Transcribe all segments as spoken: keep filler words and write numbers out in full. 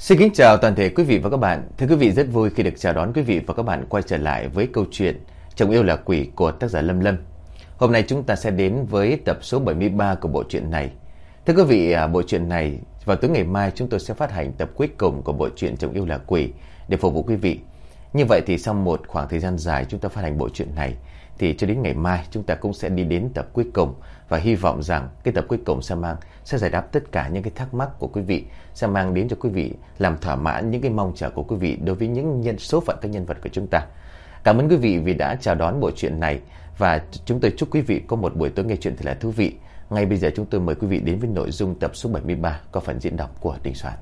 Xin kính chào toàn thể quý vị và các bạn. Thưa quý vị, rất vui khi được chào đón quý vị và các bạn quay trở lại với câu chuyện Chồng yêu là quỷ của tác giả Lâm Lâm. Hôm nay chúng ta sẽ đến với tập số bảy mươi ba của bộ truyện này. Thưa quý vị, bộ truyện này vào tối ngày mai chúng tôi sẽ phát hành tập cuối cùng của bộ truyện Chồng yêu là quỷ để phục vụ quý vị. Như vậy thì sau một khoảng thời gian dài chúng ta phát hành bộ truyện này thì cho đến ngày mai chúng ta cũng sẽ đi đến tập cuối cùng, và hy vọng rằng cái tập cuối cùng sẽ mang sẽ giải đáp tất cả những cái thắc mắc của quý vị, sẽ mang đến cho quý vị, làm thỏa mãn những cái mong chờ của quý vị đối với những nhân số phận các nhân vật của chúng ta. Cảm ơn quý vị vì đã chào đón bộ truyện này, và chúng tôi chúc quý vị có một buổi tối nghe truyện thật là thú vị. Ngay bây giờ chúng tôi mời quý vị đến với nội dung tập số bảy mươi ba có phần diễn đọc của Đình Soạn.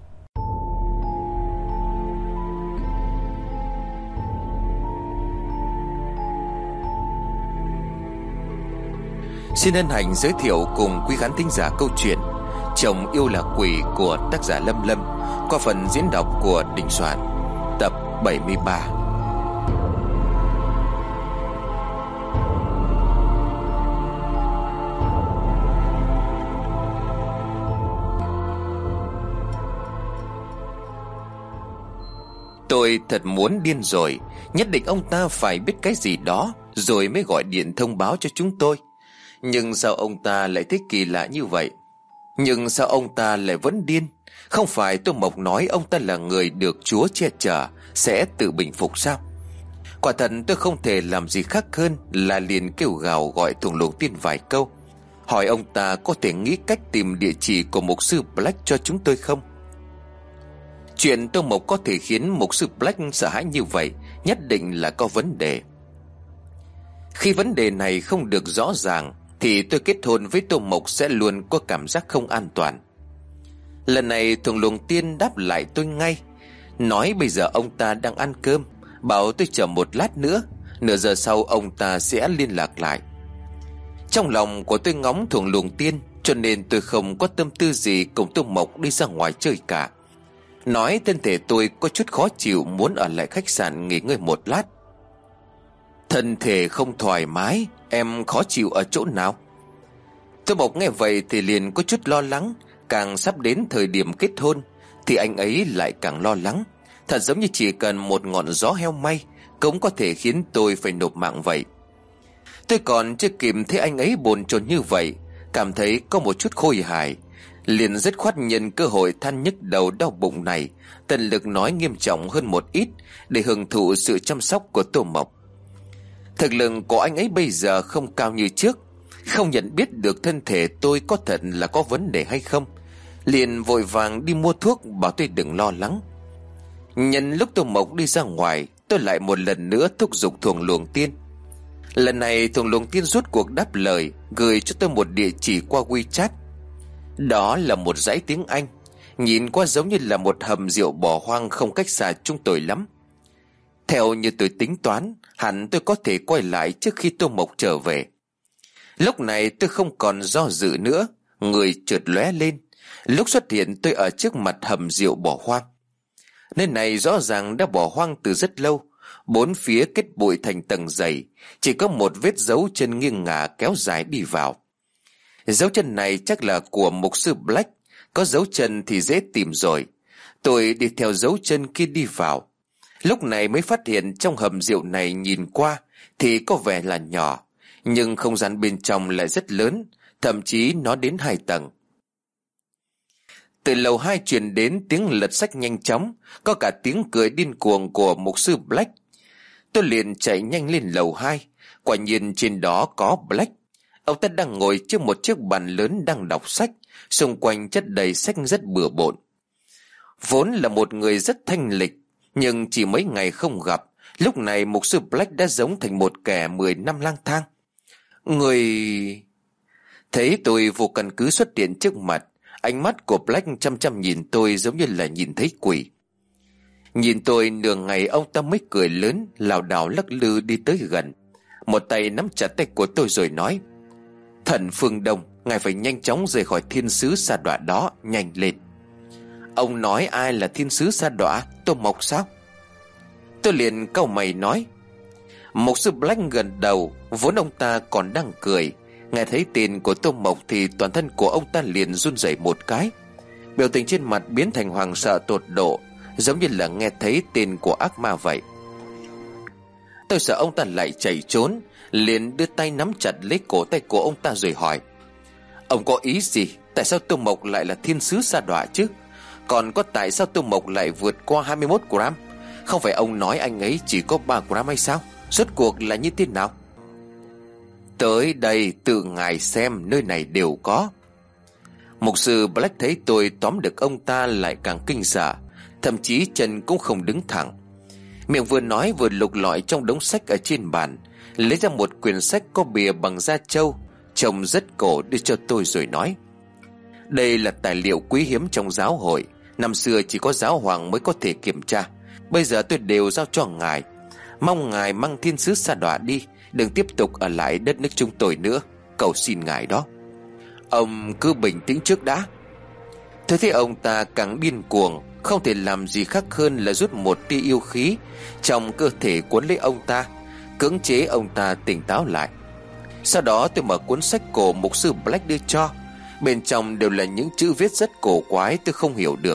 Xin hân hạnh giới thiệu cùng quý khán thính giả câu chuyện Chồng yêu là quỷ của tác giả Lâm Lâm qua phần diễn đọc của Đình Soạn, tập bảy mươi ba. Tôi thật muốn điên rồi, nhất định ông ta phải biết cái gì đó rồi mới gọi điện thông báo cho chúng tôi. Nhưng sao ông ta lại thấy kỳ lạ như vậy? Nhưng sao ông ta lại vẫn điên? Không phải Tô Mộc nói ông ta là người được Chúa che chở, sẽ tự bình phục sao? Quả thật tôi không thể làm gì khác hơn là liền kêu gào gọi Thùng Lục Tiên vài câu, hỏi ông ta có thể nghĩ cách tìm địa chỉ của mục sư Black cho chúng tôi không. Chuyện Tô Mộc có thể khiến mục sư Black sợ hãi như vậy nhất định là có vấn đề. Khi vấn đề này không được rõ ràng thì tôi kết hôn với Tô Mộc sẽ luôn có cảm giác không an toàn. Lần này Thùng Lục Tiên đáp lại tôi ngay, nói bây giờ ông ta đang ăn cơm, bảo tôi chờ một lát nữa, nửa giờ sau ông ta sẽ liên lạc lại. Trong lòng của tôi ngóng Thùng Lục Tiên, cho nên tôi không có tâm tư gì cùng Tô Mộc đi ra ngoài chơi cả. Nói thân thể tôi có chút khó chịu, muốn ở lại khách sạn nghỉ ngơi một lát. Thân thể không thoải mái, em khó chịu ở chỗ nào? Tô Mộc nghe vậy thì liền có chút lo lắng. Càng sắp đến thời điểm kết hôn thì anh ấy lại càng lo lắng. Thật giống như chỉ cần một ngọn gió heo may cũng có thể khiến tôi phải nộp mạng vậy. Tôi còn chưa kịp thấy anh ấy bồn chồn như vậy, cảm thấy có một chút khôi hài, liền dứt khoát nhân cơ hội than nhức đầu đau bụng này, tận lực nói nghiêm trọng hơn một ít để hưởng thụ sự chăm sóc của Tô Mộc. Thực lực của anh ấy bây giờ không cao như trước, không nhận biết được thân thể tôi có thật là có vấn đề hay không, liền vội vàng đi mua thuốc bảo tôi đừng lo lắng. Nhân lúc Tô Mộc đi ra ngoài, tôi lại một lần nữa thúc giục Thùng Lục Tiên. Lần này Thùng Lục Tiên rút cuộc đáp lời, gửi cho tôi một địa chỉ qua WeChat. Đó là một dãy tiếng Anh, nhìn qua giống như là một hầm rượu bỏ hoang không cách xa chúng tôi lắm. Theo như tôi tính toán, hẳn tôi có thể quay lại trước khi Tô Mộc trở về. Lúc này tôi không còn do dự nữa, người chợt lóe lên. Lúc xuất hiện tôi ở trước mặt hầm rượu bỏ hoang. Nơi này rõ ràng đã bỏ hoang từ rất lâu, bốn phía kết bụi thành tầng dày, chỉ có một vết dấu chân nghiêng ngả kéo dài đi vào. Dấu chân này chắc là của mục sư Black, có dấu chân thì dễ tìm rồi. Tôi đi theo dấu chân kia đi vào. Lúc này mới phát hiện trong hầm rượu này nhìn qua thì có vẻ là nhỏ, nhưng không gian bên trong lại rất lớn, thậm chí nó đến hai tầng. Từ lầu hai truyền đến tiếng lật sách nhanh chóng, có cả tiếng cười điên cuồng của mục sư Black. Tôi liền chạy nhanh lên lầu hai, quả nhiên trên đó có Black. Ông ta đang ngồi trước một chiếc bàn lớn đang đọc sách, xung quanh chất đầy sách rất bừa bộn. Vốn là một người rất thanh lịch, nhưng chỉ mấy ngày không gặp, lúc này mục sư Black đã giống thành một kẻ mười năm lang thang. Người... Thấy tôi vô căn cứ xuất hiện trước mặt, ánh mắt của Black chăm chăm nhìn tôi giống như là nhìn thấy quỷ. Nhìn tôi nửa ngày ông ta mới cười lớn, lảo đảo lắc lư đi tới gần, một tay nắm chặt tay của tôi rồi nói: Thần Phương Đông, ngài phải nhanh chóng rời khỏi thiên sứ sa đọa đó, nhanh lên. Ông nói ai là thiên sứ sa đọa? Tô Mộc sao? Tôi liền cau mày nói. Mục sư Black gần đầu, vốn ông ta còn đang cười, nghe thấy tên của Tô Mộc thì toàn thân của ông ta liền run rẩy một cái. Biểu tình trên mặt biến thành hoảng sợ tột độ, giống như là nghe thấy tên của ác ma vậy. Tôi sợ ông ta lại chạy trốn, liền đưa tay nắm chặt lấy cổ tay của ông ta rồi hỏi: Ông có ý gì? Tại sao Tô Mộc lại là thiên sứ sa đọa chứ? Còn có tại sao Tô Mộc lại vượt qua hai mươi mốt gram? Không phải ông nói anh ấy chỉ có ba gram hay sao? Rốt cuộc là như thế nào? Tới đây tự ngài xem, nơi này đều có. Mục sư Black thấy tôi tóm được ông ta lại càng kinh sợ, thậm chí chân cũng không đứng thẳng. Miệng vừa nói vừa lục lọi trong đống sách ở trên bàn, lấy ra một quyển sách có bìa bằng da trâu, trông rất cổ, đưa cho tôi rồi nói: Đây là tài liệu quý hiếm trong giáo hội, năm xưa chỉ có giáo hoàng mới có thể kiểm tra. Bây giờ tôi đều giao cho ngài. Mong ngài mang thiên sứ sa đọa đi, đừng tiếp tục ở lại đất nước chúng tôi nữa, cầu xin ngài đó. Ông cứ bình tĩnh trước đã. Tôi thấy ông ta càng điên cuồng, không thể làm gì khác hơn là rút một tia yêu khí trong cơ thể cuốn lấy ông ta, cưỡng chế ông ta tỉnh táo lại. Sau đó tôi mở cuốn sách cổ mục sư Black đưa cho. Bên trong đều là những chữ viết rất cổ quái tôi không hiểu được.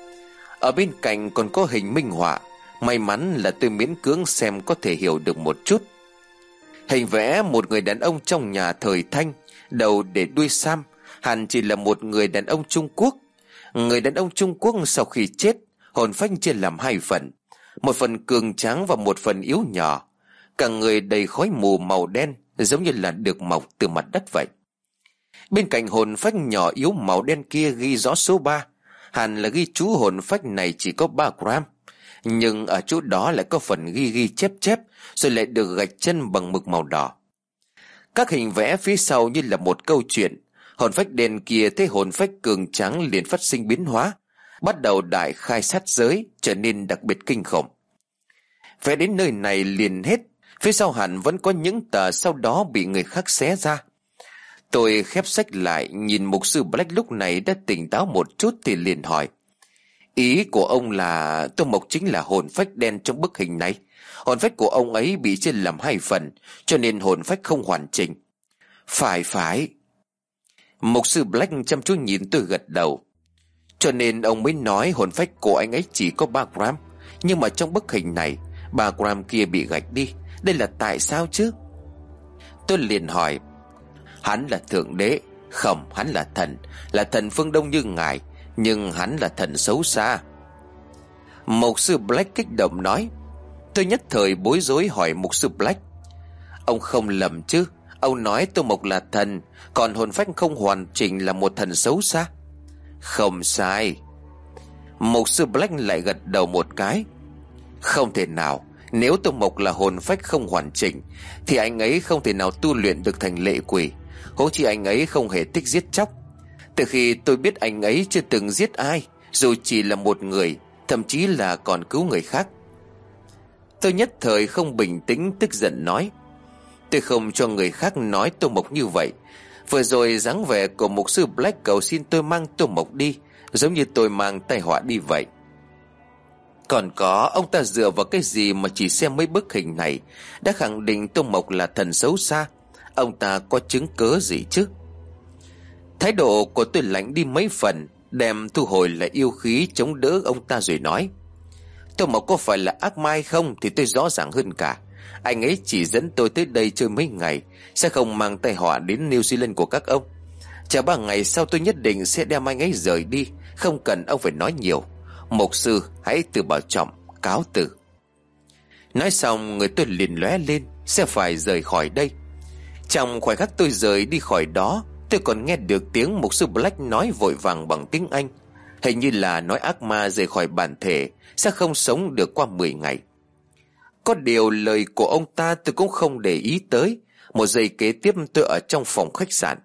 Ở bên cạnh còn có hình minh họa. May mắn là tôi miễn cưỡng xem có thể hiểu được một chút. Hình vẽ một người đàn ông trong nhà thời Thanh, đầu để đuôi sam, hẳn chỉ là một người đàn ông Trung Quốc. Người đàn ông Trung Quốc sau khi chết, hồn phách chia làm hai phần, một phần cường tráng và một phần yếu nhỏ. Cả người đầy khói mù màu đen, giống như là được mọc từ mặt đất vậy. Bên cạnh hồn phách nhỏ yếu màu đen kia ghi rõ số ba, hẳn là ghi chú hồn phách này chỉ có ba gram. Nhưng ở chỗ đó lại có phần ghi ghi chép chép, rồi lại được gạch chân bằng mực màu đỏ. Các hình vẽ phía sau như là một câu chuyện. Hồn phách đen kia thấy hồn phách cường tráng liền phát sinh biến hóa, bắt đầu đại khai sát giới, trở nên đặc biệt kinh khủng. Vẽ đến nơi này liền hết. Phía sau hẳn vẫn có những tờ sau đó bị người khác xé ra. Tôi khép sách lại, nhìn mục sư Black lúc này đã tỉnh táo một chút thì liền hỏi: Ý của ông là Tô Mộc chính là hồn phách đen trong bức hình này. Hồn phách của ông ấy bị chia làm hai phần, cho nên hồn phách không hoàn chỉnh. Phải phải. Mục sư Black chăm chú nhìn tôi gật đầu. Cho nên ông mới nói hồn phách của anh ấy chỉ có ba gram. Nhưng mà trong bức hình này, ba gram kia bị gạch đi. Đây là tại sao chứ? Tôi liền hỏi: Hắn là thượng đế? Không, hắn là thần, là thần phương Đông như ngài, nhưng hắn là thần xấu xa. Mục sư Black kích động nói. Tôi nhất thời bối rối hỏi mục sư Black: Ông không lầm chứ? Ông nói Tô Mộc là thần, còn hồn phách không hoàn chỉnh là một thần xấu xa? Không sai. Mục sư Black lại gật đầu một cái. Không thể nào. Nếu Tô Mộc là hồn phách không hoàn chỉnh thì anh ấy không thể nào tu luyện được thành lệ quỷ. Huống chi anh ấy không hề thích giết chóc. Từ khi tôi biết anh ấy chưa từng giết ai, dù chỉ là một người, thậm chí là còn cứu người khác. Tôi nhất thời không bình tĩnh, tức giận nói: Tôi không cho người khác nói Tô Mộc như vậy. Vừa rồi dáng vẻ của mục sư Black cầu xin tôi mang Tô Mộc đi, giống như tôi mang tai họa đi vậy. Còn có, ông ta dựa vào cái gì mà chỉ xem mấy bức hình này đã khẳng định Tô Mộc là thần xấu xa? Ông ta có chứng cớ gì chứ? Thái độ của tôi lạnh đi mấy phần, đem thu hồi lại yêu khí chống đỡ ông ta rồi nói: Tô Mộc có phải là ác ma hay không thì tôi rõ ràng hơn cả. Anh ấy chỉ dẫn tôi tới đây chơi mấy ngày, sẽ không mang tai họa đến New Zealand của các ông. Chờ ba ngày sau tôi nhất định sẽ đem anh ấy rời đi, không cần ông phải nói nhiều. Mục sư hãy tự bảo trọng, cáo từ. Nói xong người tôi liền lóe lên, sẽ phải rời khỏi đây. Trong khoảnh khắc tôi rời đi khỏi đó, tôi còn nghe được tiếng mục sư Black nói vội vàng bằng tiếng Anh, hình như là nói ác ma rời khỏi bản thể sẽ không sống được qua mười ngày. Có điều lời của ông ta tôi cũng không để ý tới. Một giây kế tiếp tôi ở trong phòng khách sạn.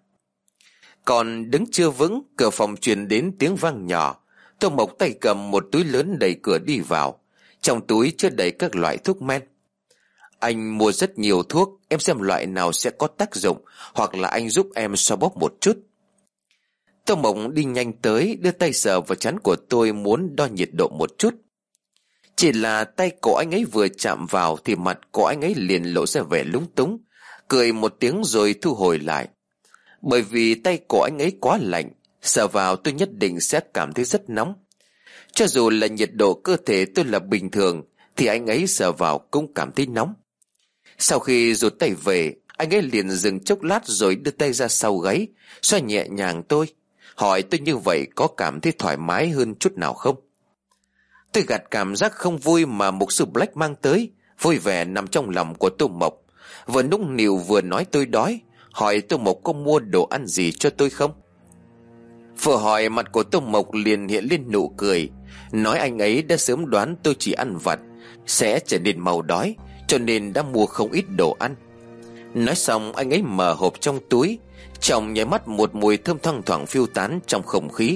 Còn đứng chưa vững, cửa phòng truyền đến tiếng vang nhỏ. Tô Mộc tay cầm một túi lớn đẩy cửa đi vào. Trong túi chứa đầy các loại thuốc men. Anh mua rất nhiều thuốc, em xem loại nào sẽ có tác dụng, hoặc là anh giúp em xoa bóp một chút. Tô Mộc đi nhanh tới, đưa tay sờ vào trán của tôi muốn đo nhiệt độ một chút. Chỉ là tay của anh ấy vừa chạm vào thì mặt của anh ấy liền lộ ra vẻ lúng túng, cười một tiếng rồi thu hồi lại. Bởi vì tay của anh ấy quá lạnh, Sờ vào tôi nhất định sẽ cảm thấy rất nóng. Cho dù là nhiệt độ cơ thể tôi là bình thường thì anh ấy sờ vào cũng cảm thấy nóng. Sau khi rụt tay về, anh ấy liền dừng chốc lát rồi đưa tay ra sau gáy, xoa nhẹ nhàng tôi, hỏi tôi như vậy có cảm thấy thoải mái hơn chút nào không. Tôi gạt cảm giác không vui mà mục sư Black mang tới, vui vẻ nằm trong lòng của Tô Mộc, vừa nũng nịu vừa nói tôi đói, hỏi Tô Mộc có mua đồ ăn gì cho tôi không. Vừa hỏi mặt của Tô Mộc liền hiện lên nụ cười, nói anh ấy đã sớm đoán tôi chỉ ăn vặt sẽ trở nên màu đói, cho nên đã mua không ít đồ ăn. Nói xong anh ấy mở hộp trong túi, trong nháy mắt một mùi thơm thoang thoảng phiêu tán trong không khí.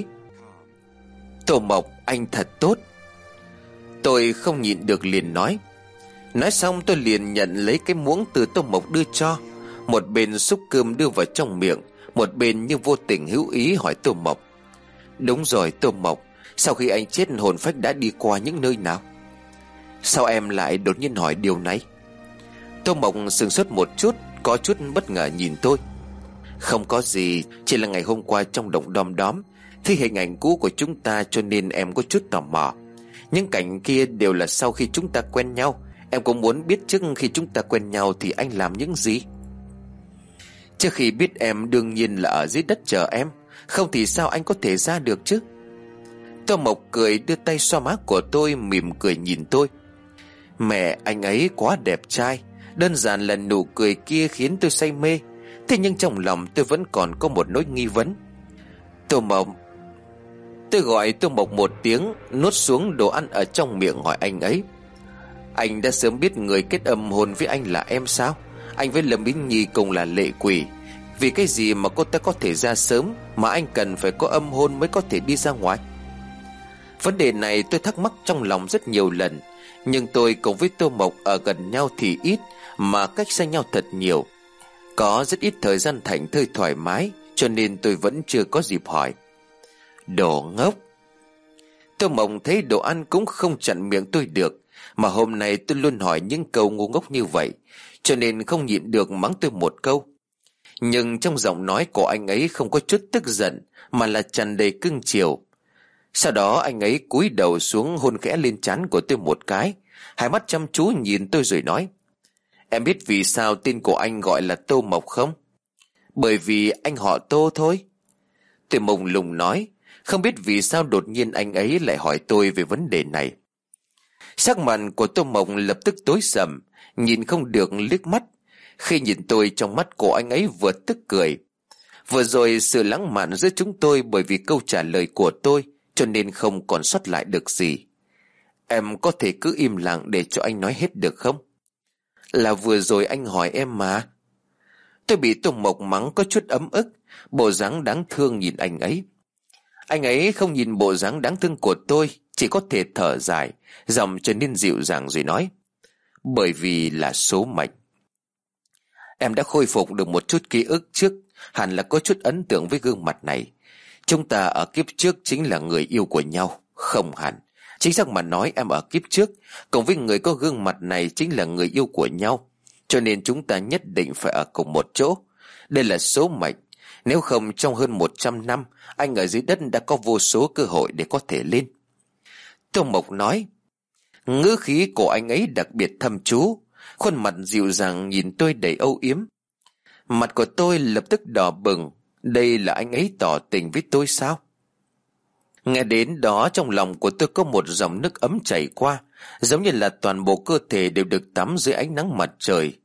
Tô Mộc, anh thật tốt. Tôi không nhịn được liền nói. Nói xong tôi liền nhận lấy cái muỗng từ Tô Mộc đưa cho, một bên xúc cơm đưa vào trong miệng, một bên như vô tình hữu ý hỏi Tô Mộc. Đúng rồi Tô Mộc, sau khi anh chết hồn phách đã đi qua những nơi nào? Sao em lại đột nhiên hỏi điều này? Tô Mộc sửng sốt một chút, có chút bất ngờ nhìn tôi. Không có gì, chỉ là ngày hôm qua trong động đom đóm thấy hình ảnh cũ của chúng ta, cho nên em có chút tò mò. Những cảnh kia đều là sau khi chúng ta quen nhau. Em cũng muốn biết trước khi chúng ta quen nhau thì anh làm những gì. Trước khi biết em đương nhiên là ở dưới đất chờ em, không thì sao anh có thể ra được chứ? Tô Mộc cười đưa tay xoa má của tôi, mỉm cười nhìn tôi. Mẹ, anh ấy quá đẹp trai. Đơn giản là nụ cười kia khiến tôi say mê. Thế nhưng trong lòng tôi vẫn còn có một nỗi nghi vấn. Tô Mộc. Tôi gọi Tô Mộc một tiếng, nuốt xuống đồ ăn ở trong miệng, hỏi anh ấy. Anh đã sớm biết người kết âm hồn với anh là em sao? Anh với Lâm Yến Nhi cùng là lệ quỷ. Vì cái gì mà cô ta có thể ra sớm mà anh cần phải có âm hồn mới có thể đi ra ngoài? Vấn đề này tôi thắc mắc trong lòng rất nhiều lần, nhưng tôi cùng với Tô Mộc ở gần nhau thì ít, mà cách xa nhau thật nhiều, có rất ít thời gian thảnh thơi thoải mái, cho nên tôi vẫn chưa có dịp hỏi. Đồ ngốc. Tô Mộc thấy đồ ăn cũng không chặn miệng tôi được, mà hôm nay tôi luôn hỏi những câu ngu ngốc như vậy, cho nên không nhịn được mắng tôi một câu. Nhưng trong giọng nói của anh ấy không có chút tức giận, mà là tràn đầy cưng chiều. Sau đó anh ấy cúi đầu xuống hôn khẽ lên trán của tôi một cái, hai mắt chăm chú nhìn tôi rồi nói. Em biết vì sao tên của anh gọi là Tô Mộc không? Bởi vì anh họ Tô thôi. Tôi mông lung nói, không biết vì sao đột nhiên anh ấy lại hỏi tôi về vấn đề này. Sắc mặt của Tô Mộc lập tức tối sầm, nhìn không được liếc mắt. Khi nhìn tôi, trong mắt của anh ấy vừa tức cười. Vừa rồi sự lãng mạn giữa chúng tôi bởi vì câu trả lời của tôi, cho nên không còn sót lại được gì. Em có thể cứ im lặng để cho anh nói hết được không? Là vừa rồi anh hỏi em mà. Tôi bị Tô Mộc mắng có chút ấm ức, bộ dáng đáng thương nhìn anh ấy. Anh ấy không nhìn bộ dáng đáng thương của tôi, chỉ có thể thở dài, giọng trở nên dịu dàng rồi nói. Bởi vì là số mệnh. Em đã khôi phục được một chút ký ức trước, hẳn là có chút ấn tượng với gương mặt này. Chúng ta ở kiếp trước chính là người yêu của nhau. Không hẳn. Chính xác mà nói, em ở kiếp trước cùng với người có gương mặt này chính là người yêu của nhau, cho nên chúng ta nhất định phải ở cùng một chỗ. Đây là số mệnh. Nếu không trong hơn một trăm năm, anh ở dưới đất đã có vô số cơ hội để có thể lên. Tô Mộc nói. Ngữ khí của anh ấy đặc biệt thâm chú, khuôn mặt dịu dàng nhìn tôi đầy âu yếm. Mặt của tôi lập tức đỏ bừng. Đây là anh ấy tỏ tình với tôi sao? Nghe đến đó, trong lòng của tôi có một dòng nước ấm chảy qua, giống như là toàn bộ cơ thể đều được tắm dưới ánh nắng mặt trời.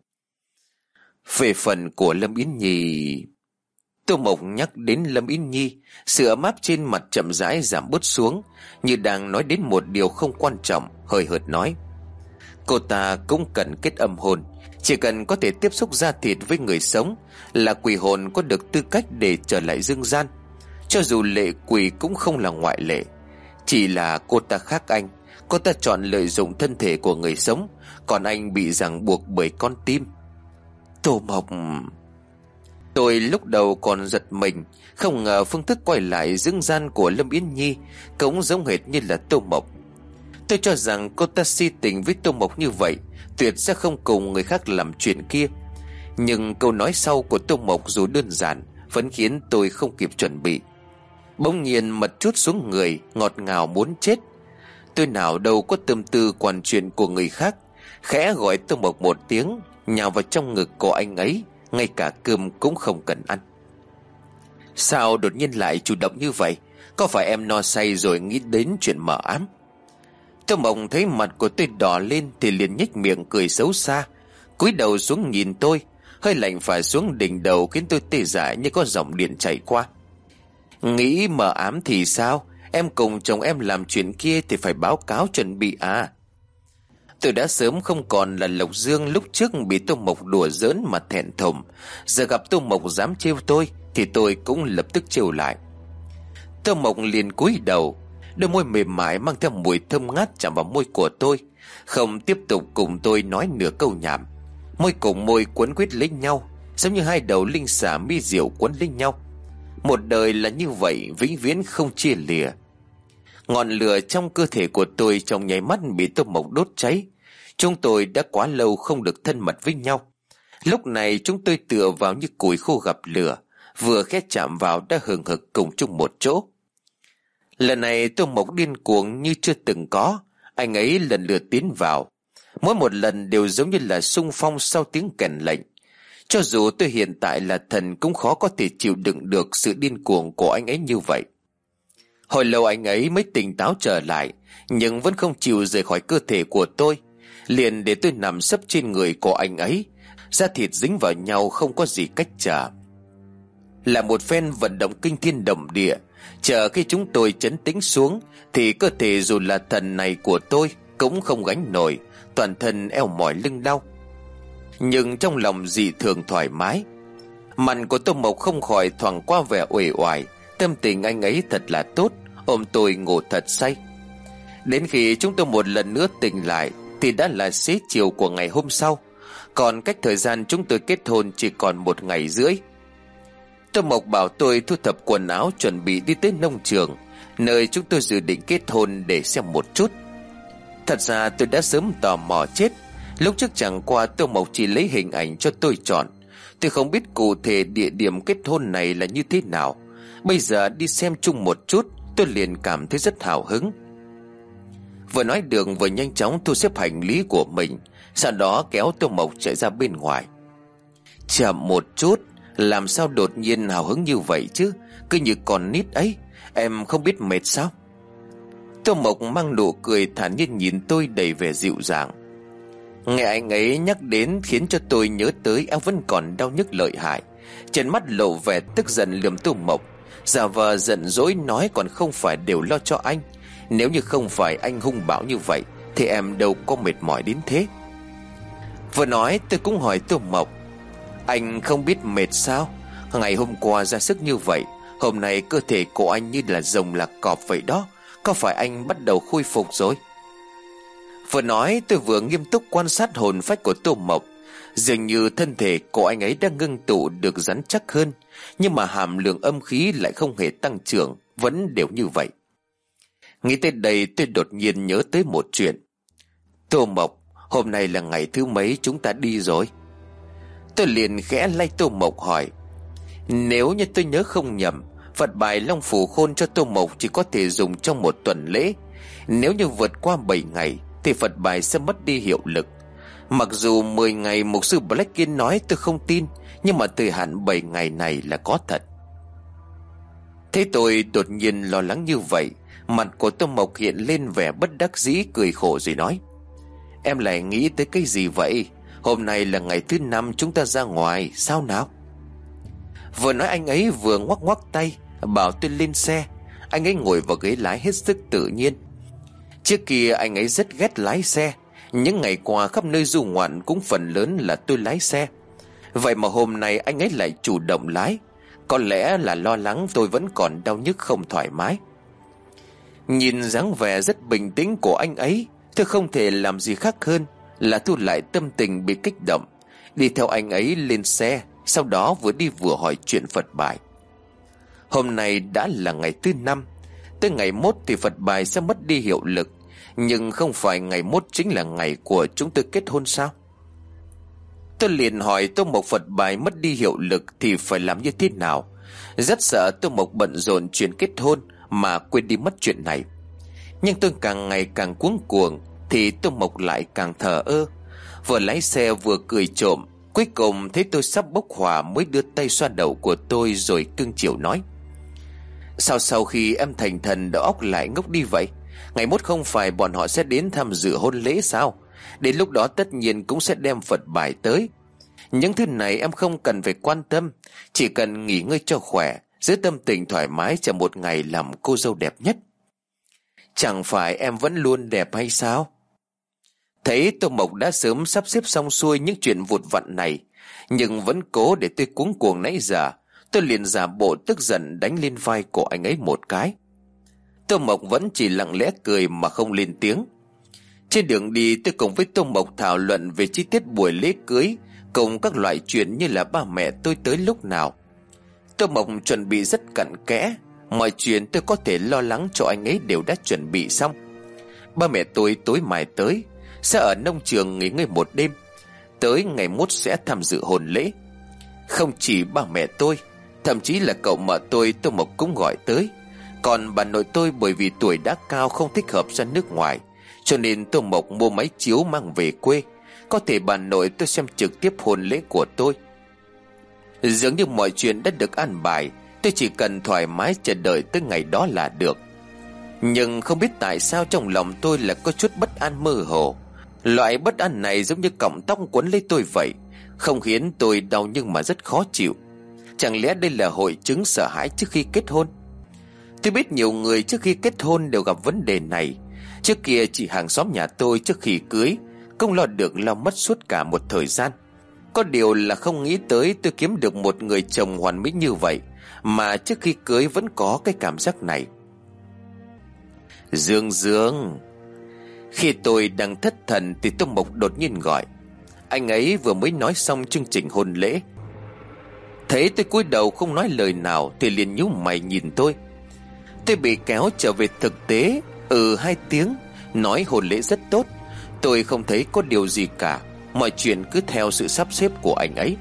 Về phần của Lâm Yến Nhi... Tô Mộc nhắc đến Lâm Yến Nhi, sự ấm áp trên mặt chậm rãi giảm bớt xuống, như đang nói đến một điều không quan trọng, hơi hợt nói. Cô ta cũng cần kết âm hồn, chỉ cần có thể tiếp xúc da thịt với người sống là quỷ hồn có được tư cách để trở lại dương gian. Cho dù lệ quỷ cũng không là ngoại lệ. Chỉ là cô ta khác anh, cô ta chọn lợi dụng thân thể của người sống, còn anh bị ràng buộc bởi con tim. Tô Mộc... Tôi lúc đầu còn giật mình, không ngờ phương thức quay lại dương gian của Lâm Yến Nhi cũng giống hệt như là Tô Mộc. Tôi cho rằng cô ta si tình với Tô Mộc như vậy, tuyệt sẽ không cùng người khác làm chuyện kia. Nhưng câu nói sau của Tô Mộc dù đơn giản vẫn khiến tôi không kịp chuẩn bị. Bỗng nhiên mật trút xuống người, ngọt ngào muốn chết. Tôi nào đâu có tâm tư quản chuyện của người khác, khẽ gọi Tô Mộc một tiếng, nhào vào trong ngực của anh ấy, ngay cả cơm cũng không cần ăn. Sao đột nhiên lại chủ động như vậy? Có phải em no say rồi nghĩ đến chuyện mờ ám? Tô Mộc thấy mặt của tôi đỏ lên thì liền nhếch miệng cười xấu xa, cúi đầu xuống nhìn tôi, hơi lạnh phả xuống đỉnh đầu khiến tôi tê dại như có dòng điện chảy qua. Nghĩ mờ ám thì sao? Em cùng chồng em làm chuyện kia thì phải báo cáo chuẩn bị à? Tôi đã sớm không còn là Lộc Dương lúc trước bị Tô Mộc đùa giỡn mà thẹn thùng. Giờ gặp Tô Mộc dám trêu tôi thì tôi cũng lập tức trêu lại. Tô Mộc liền cúi đầu, đôi môi mềm mại mang theo mùi thơm ngát chạm vào môi của tôi, không tiếp tục cùng tôi nói nửa câu nhảm. Môi cùng môi quấn quýt lấy nhau, giống như hai đầu linh xà mi diệu quấn lấy nhau. Một đời là như vậy, vĩnh viễn không chia lìa. Ngọn lửa trong cơ thể của tôi trong nháy mắt bị Tô Mộc đốt cháy. Chúng tôi đã quá lâu không được thân mật với nhau. Lúc này chúng tôi tựa vào như củi khô gặp lửa, vừa khẽ chạm vào đã hừng hực cùng chung một chỗ. Lần này Tô Mộc điên cuồng như chưa từng có. Anh ấy lần lượt tiến vào, mỗi một lần đều giống như là xung phong sau tiếng kèn lệnh. Cho dù tôi hiện tại là thần cũng khó có thể chịu đựng được sự điên cuồng của anh ấy như vậy. Hồi lâu anh ấy mới tỉnh táo trở lại, nhưng vẫn không chịu rời khỏi cơ thể của tôi. Liền để tôi nằm sấp trên người của anh ấy, da thịt dính vào nhau không có gì cách trở. Là một phen vận động kinh thiên động địa. Chờ khi chúng tôi trấn tĩnh xuống thì cơ thể dù là thần này của tôi cũng không gánh nổi, toàn thân eo mỏi lưng đau. Nhưng trong lòng dị thường thoải mái. Mặt của Tô Mộc không khỏi thoáng qua vẻ uể oải. Tâm tình anh ấy thật là tốt, ôm tôi ngủ thật say. Đến khi chúng tôi một lần nữa tỉnh lại thì đã là xế chiều của ngày hôm sau, còn cách thời gian chúng tôi kết hôn chỉ còn một ngày rưỡi. Tô Mộc bảo tôi thu thập quần áo chuẩn bị đi tới nông trường, nơi chúng tôi dự định kết hôn, để xem một chút. Thật ra tôi đã sớm tò mò chết. Lúc trước chẳng qua Tô Mộc chỉ lấy hình ảnh cho tôi chọn. Tôi không biết cụ thể địa điểm kết hôn này là như thế nào. Bây giờ đi xem chung một chút, tôi liền cảm thấy rất hào hứng. Vừa nói được vừa nhanh chóng thu xếp hành lý của mình, sau đó kéo Tô Mộc chạy ra bên ngoài. Chậm một chút, làm sao đột nhiên hào hứng như vậy chứ? Cứ như con nít ấy, em không biết mệt sao? Tô Mộc mang nụ cười thản nhiên nhìn tôi đầy vẻ dịu dàng. Nghe anh ấy nhắc đến khiến cho tôi nhớ tới eo vẫn còn đau nhức lợi hại. Trên mắt lộ vẻ tức giận lườm Tô Mộc, giả vờ giận dỗi nói còn không phải đều lo cho anh. Nếu như không phải anh hung bạo như vậy thì em đâu có mệt mỏi đến thế. Vừa nói tôi cũng hỏi Tô Mộc, anh không biết mệt sao? Ngày hôm qua ra sức như vậy, hôm nay cơ thể của anh như là rồng lạc cọp vậy đó. Có phải anh bắt đầu khôi phục rồi? Vừa nói tôi vừa nghiêm túc quan sát hồn phách của Tô Mộc. Dường như thân thể của anh ấy đang ngưng tụ được rắn chắc hơn, nhưng mà hàm lượng âm khí lại không hề tăng trưởng, vẫn đều như vậy. Nghĩ tới đây tôi đột nhiên nhớ tới một chuyện. Tô Mộc, hôm nay là ngày thứ mấy chúng ta đi rồi? Tôi liền khẽ lay Tô Mộc hỏi. Nếu như tôi nhớ không nhầm, Phật bài Long Phủ Khôn cho Tô Mộc chỉ có thể dùng trong một tuần lễ. Nếu như vượt qua bảy ngày thì Phật bài sẽ mất đi hiệu lực. Mặc dù mười ngày mục sư Blackin nói tôi không tin, nhưng mà thời hạn bảy ngày này là có thật. Thế tôi đột nhiên lo lắng như vậy, mặt của Tô Mộc hiện lên vẻ bất đắc dĩ, cười khổ rồi nói, em lại nghĩ tới cái gì vậy? Hôm nay là ngày thứ năm chúng ta ra ngoài, sao nào? Vừa nói anh ấy vừa ngoắc ngoắc tay bảo tôi lên xe. Anh ấy ngồi vào ghế lái hết sức tự nhiên. Trước kia anh ấy rất ghét lái xe. Những ngày qua khắp nơi du ngoạn cũng phần lớn là tôi lái xe. Vậy mà hôm nay anh ấy lại chủ động lái. Có lẽ là lo lắng tôi vẫn còn đau nhức không thoải mái. Nhìn dáng vẻ rất bình tĩnh của anh ấy, tôi không thể làm gì khác hơn là thu lại tâm tình bị kích động, đi theo anh ấy lên xe. Sau đó vừa đi vừa hỏi chuyện Phật bài. Hôm nay đã là ngày thứ năm, tới ngày mốt thì Phật bài sẽ mất đi hiệu lực. Nhưng không phải ngày mốt chính là ngày của chúng tôi kết hôn sao? Tôi liền hỏi Tô Mộc, Phật bài mất đi hiệu lực thì phải làm như thế nào? Rất sợ Tô Mộc bận rộn chuyện kết hôn mà quên đi mất chuyện này. Nhưng tôi càng ngày càng cuống cuồng thì Tô Mộc lại càng thờ ơ. Vừa lái xe vừa cười trộm. Cuối cùng thấy tôi sắp bốc hỏa mới đưa tay xoa đầu của tôi rồi cưng chiều nói: Sao sau khi em thành thần đầu óc lại ngốc đi vậy? Ngày mốt không phải bọn họ sẽ đến tham dự hôn lễ sao? Đến lúc đó tất nhiên cũng sẽ đem Phật bài tới. Những thứ này em không cần phải quan tâm, chỉ cần nghỉ ngơi cho khỏe, giữ tâm tình thoải mái cho một ngày làm cô dâu đẹp nhất. Chẳng phải em vẫn luôn đẹp hay sao? Thấy Tô Mộc đã sớm sắp xếp xong xuôi những chuyện vụt vặt này, nhưng vẫn cố để tôi cuống cuồng nãy giờ, tôi liền giả bộ tức giận đánh lên vai của anh ấy một cái. Tô Mộc vẫn chỉ lặng lẽ cười mà không lên tiếng. Trên đường đi tôi cùng với Tô Mộc thảo luận về chi tiết buổi lễ cưới, cùng các loại chuyện như là ba mẹ tôi tới lúc nào. Tô Mộc chuẩn bị rất cặn kẽ, mọi chuyện tôi có thể lo lắng cho anh ấy đều đã chuẩn bị xong. Ba mẹ tôi tối mai tới, sẽ ở nông trường nghỉ ngơi một đêm, tới ngày mốt sẽ tham dự hôn lễ. Không chỉ ba mẹ tôi, thậm chí là cậu mợ tôi Tô Mộc cũng gọi tới. Còn bà nội tôi bởi vì tuổi đã cao không thích hợp ra nước ngoài, cho nên Tô Mộc mua máy chiếu mang về quê, có thể bà nội tôi xem trực tiếp hôn lễ của tôi. Dường như mọi chuyện đã được an bài, tôi chỉ cần thoải mái chờ đợi tới ngày đó là được. Nhưng không biết tại sao trong lòng tôi là có chút bất an mơ hồ. Loại bất an này giống như cọng tóc quấn lấy tôi vậy, không khiến tôi đau nhưng mà rất khó chịu. Chẳng lẽ đây là hội chứng sợ hãi trước khi kết hôn? Tôi biết nhiều người trước khi kết hôn đều gặp vấn đề này. Trước kia chị hàng xóm nhà tôi trước khi cưới không lo được lo mất suốt cả một thời gian. Có điều là không nghĩ tới tôi kiếm được một người chồng hoàn mỹ như vậy, mà trước khi cưới vẫn có cái cảm giác này. Dương Dương. Khi tôi đang thất thần thì Tô Mộc đột nhiên gọi. Anh ấy vừa mới nói xong chương trình hôn lễ. Thấy tôi cúi đầu không nói lời nào thì liền nhíu mày nhìn tôi. Tôi bị kéo trở về thực tế. Ừ hai tiếng, nói hôn lễ rất tốt. Tôi không thấy có điều gì cả, mọi chuyện cứ theo sự sắp xếp của anh ấy.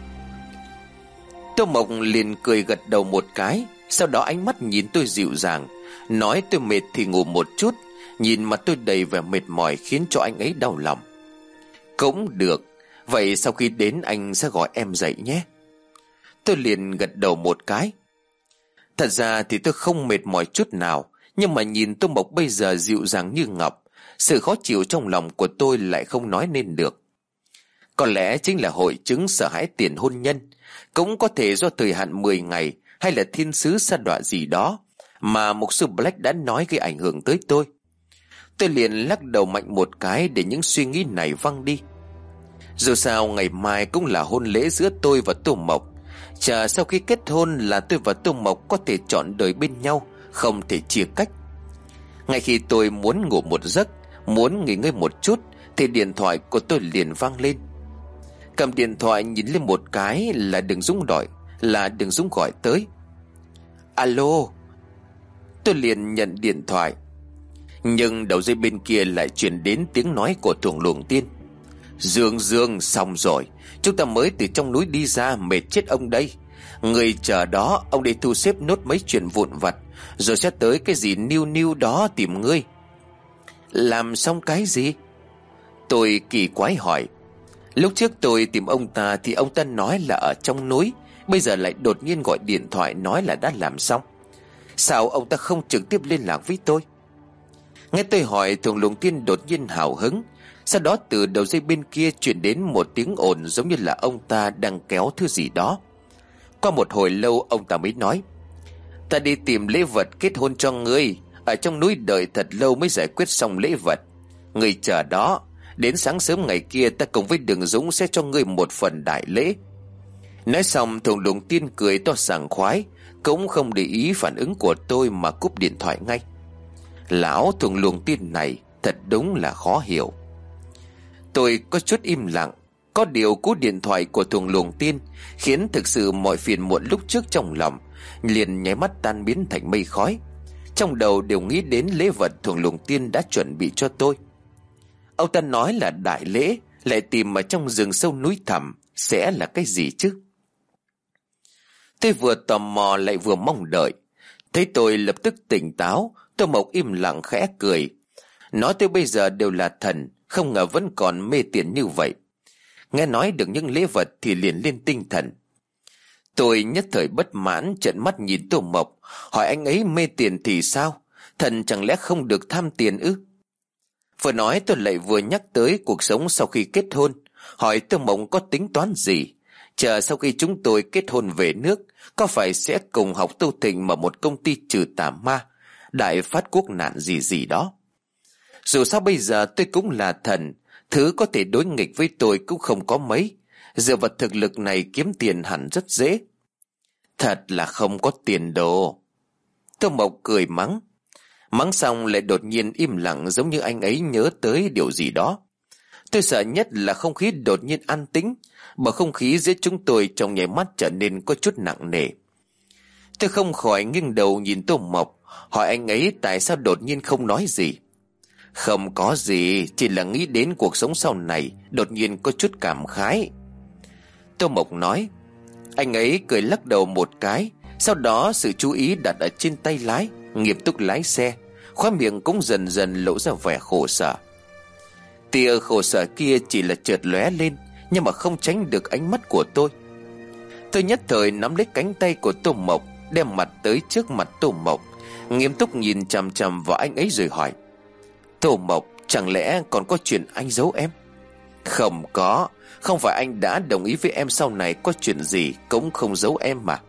Tô Mộc liền cười gật đầu một cái, sau đó ánh mắt nhìn tôi dịu dàng, nói tôi mệt thì ngủ một chút. Nhìn mặt tôi đầy vẻ mệt mỏi khiến cho anh ấy đau lòng. Cũng được, vậy sau khi đến anh sẽ gọi em dậy nhé. Tôi liền gật đầu một cái. Thật ra thì tôi không mệt mỏi chút nào, nhưng mà nhìn Tô Mộc bây giờ dịu dàng như ngọc, sự khó chịu trong lòng của tôi lại không nói nên được. Có lẽ chính là hội chứng sợ hãi tiền hôn nhân, cũng có thể do thời hạn mười ngày hay là thiên sứ sa đọa gì đó mà mục sư Black đã nói gây ảnh hưởng tới tôi. Tôi liền lắc đầu mạnh một cái để những suy nghĩ này văng đi. Dù sao ngày mai cũng là hôn lễ giữa tôi và Tô Mộc. Chờ sau khi kết hôn là tôi và Tô Mộc có thể chọn đời bên nhau, không thể chia cách. Ngay khi tôi muốn ngủ một giấc, muốn nghỉ ngơi một chút, thì điện thoại của tôi liền vang lên. Cầm điện thoại nhìn lên một cái là Đường Dũng gọi, là Đường Dũng gọi tới. Alo. Tôi liền nhận điện thoại, nhưng đầu dây bên kia lại truyền đến tiếng nói của Thuồng Luồng Tiên. Dương Dương, xong rồi, chúng ta mới từ trong núi đi ra, mệt chết ông đây. Người chờ đó, ông đi thu xếp nốt mấy chuyện vụn vặt, rồi sẽ tới cái gì niu niu đó tìm ngươi. Làm xong cái gì? Tôi kỳ quái hỏi. Lúc trước tôi tìm ông ta thì ông ta nói là ở trong núi, bây giờ lại đột nhiên gọi điện thoại nói là đã làm xong. Sao ông ta không trực tiếp liên lạc với tôi? Nghe tôi hỏi, Thuồng Luồng Tiên đột nhiên hào hứng. Sau đó từ đầu dây bên kia truyền đến một tiếng ồn giống như là ông ta đang kéo thứ gì đó. Qua một hồi lâu ông ta mới nói. Ta đi tìm lễ vật kết hôn cho ngươi, ở trong núi đợi thật lâu mới giải quyết xong lễ vật. Ngươi chờ đó, đến sáng sớm ngày kia ta cùng với Đường Dũng sẽ cho ngươi một phần đại lễ. Nói xong Thuồng Luồng Tiên cười to sảng khoái, cũng không để ý phản ứng của tôi mà cúp điện thoại ngay. Lão Thuồng Luồng Tiên này thật đúng là khó hiểu. Tôi có chút im lặng. Có điều cú điện thoại của Thuồng Luồng Tiên khiến thực sự mọi phiền muộn lúc trước trong lòng liền nháy mắt tan biến thành mây khói. Trong đầu đều nghĩ đến lễ vật Thuồng Luồng Tiên đã chuẩn bị cho tôi. Ông ta nói là đại lễ, lại tìm ở trong rừng sâu núi thẳm, sẽ là cái gì chứ? Tôi vừa tò mò lại vừa mong đợi. Thấy tôi lập tức tỉnh táo, Tô Mộc im lặng khẽ cười. Nói tôi bây giờ đều là thần, không ngờ vẫn còn mê tiền như vậy. Nghe nói được những lễ vật thì liền lên tinh thần. Tôi nhất thời bất mãn, trợn mắt nhìn Tô Mộc, hỏi anh ấy mê tiền thì sao? Thần chẳng lẽ không được tham tiền ư? Vừa nói tôi lại vừa nhắc tới cuộc sống sau khi kết hôn, hỏi Tô Mộc có tính toán gì. Chờ sau khi chúng tôi kết hôn về nước, có phải sẽ cùng học tu thịnh mở một công ty trừ tà ma, đại phát quốc nạn gì gì đó. Dù sao bây giờ tôi cũng là thần, thứ có thể đối nghịch với tôi cũng không có mấy. Dựa vào thực lực này kiếm tiền hẳn rất dễ. Thật là không có tiền đồ. Tô Mộc cười mắng. Mắng xong lại đột nhiên im lặng, giống như anh ấy nhớ tới điều gì đó. Tôi sợ nhất là không khí đột nhiên an tĩnh, bầu không khí giữa chúng tôi trong nháy mắt trở nên có chút nặng nề. Tôi không khỏi nghiêng đầu nhìn Tô Mộc, hỏi anh ấy tại sao đột nhiên không nói gì. Không có gì, chỉ là nghĩ đến cuộc sống sau này, đột nhiên có chút cảm khái. Tô Mộc nói. Anh ấy cười lắc đầu một cái, sau đó sự chú ý đặt ở trên tay lái, nghiêm túc lái xe, khóe miệng cũng dần dần lộ ra vẻ khổ sở. Tia khổ sở kia chỉ là chợt lóe lên, nhưng mà không tránh được ánh mắt của tôi. Tôi nhất thời nắm lấy cánh tay của Tô Mộc, đem mặt tới trước mặt Tô Mộc, nghiêm túc nhìn chằm chằm vào anh ấy rồi hỏi. Tô Mộc, chẳng lẽ còn có chuyện anh giấu em? Không có, không phải anh đã đồng ý với em sau này có chuyện gì cũng không giấu em mà.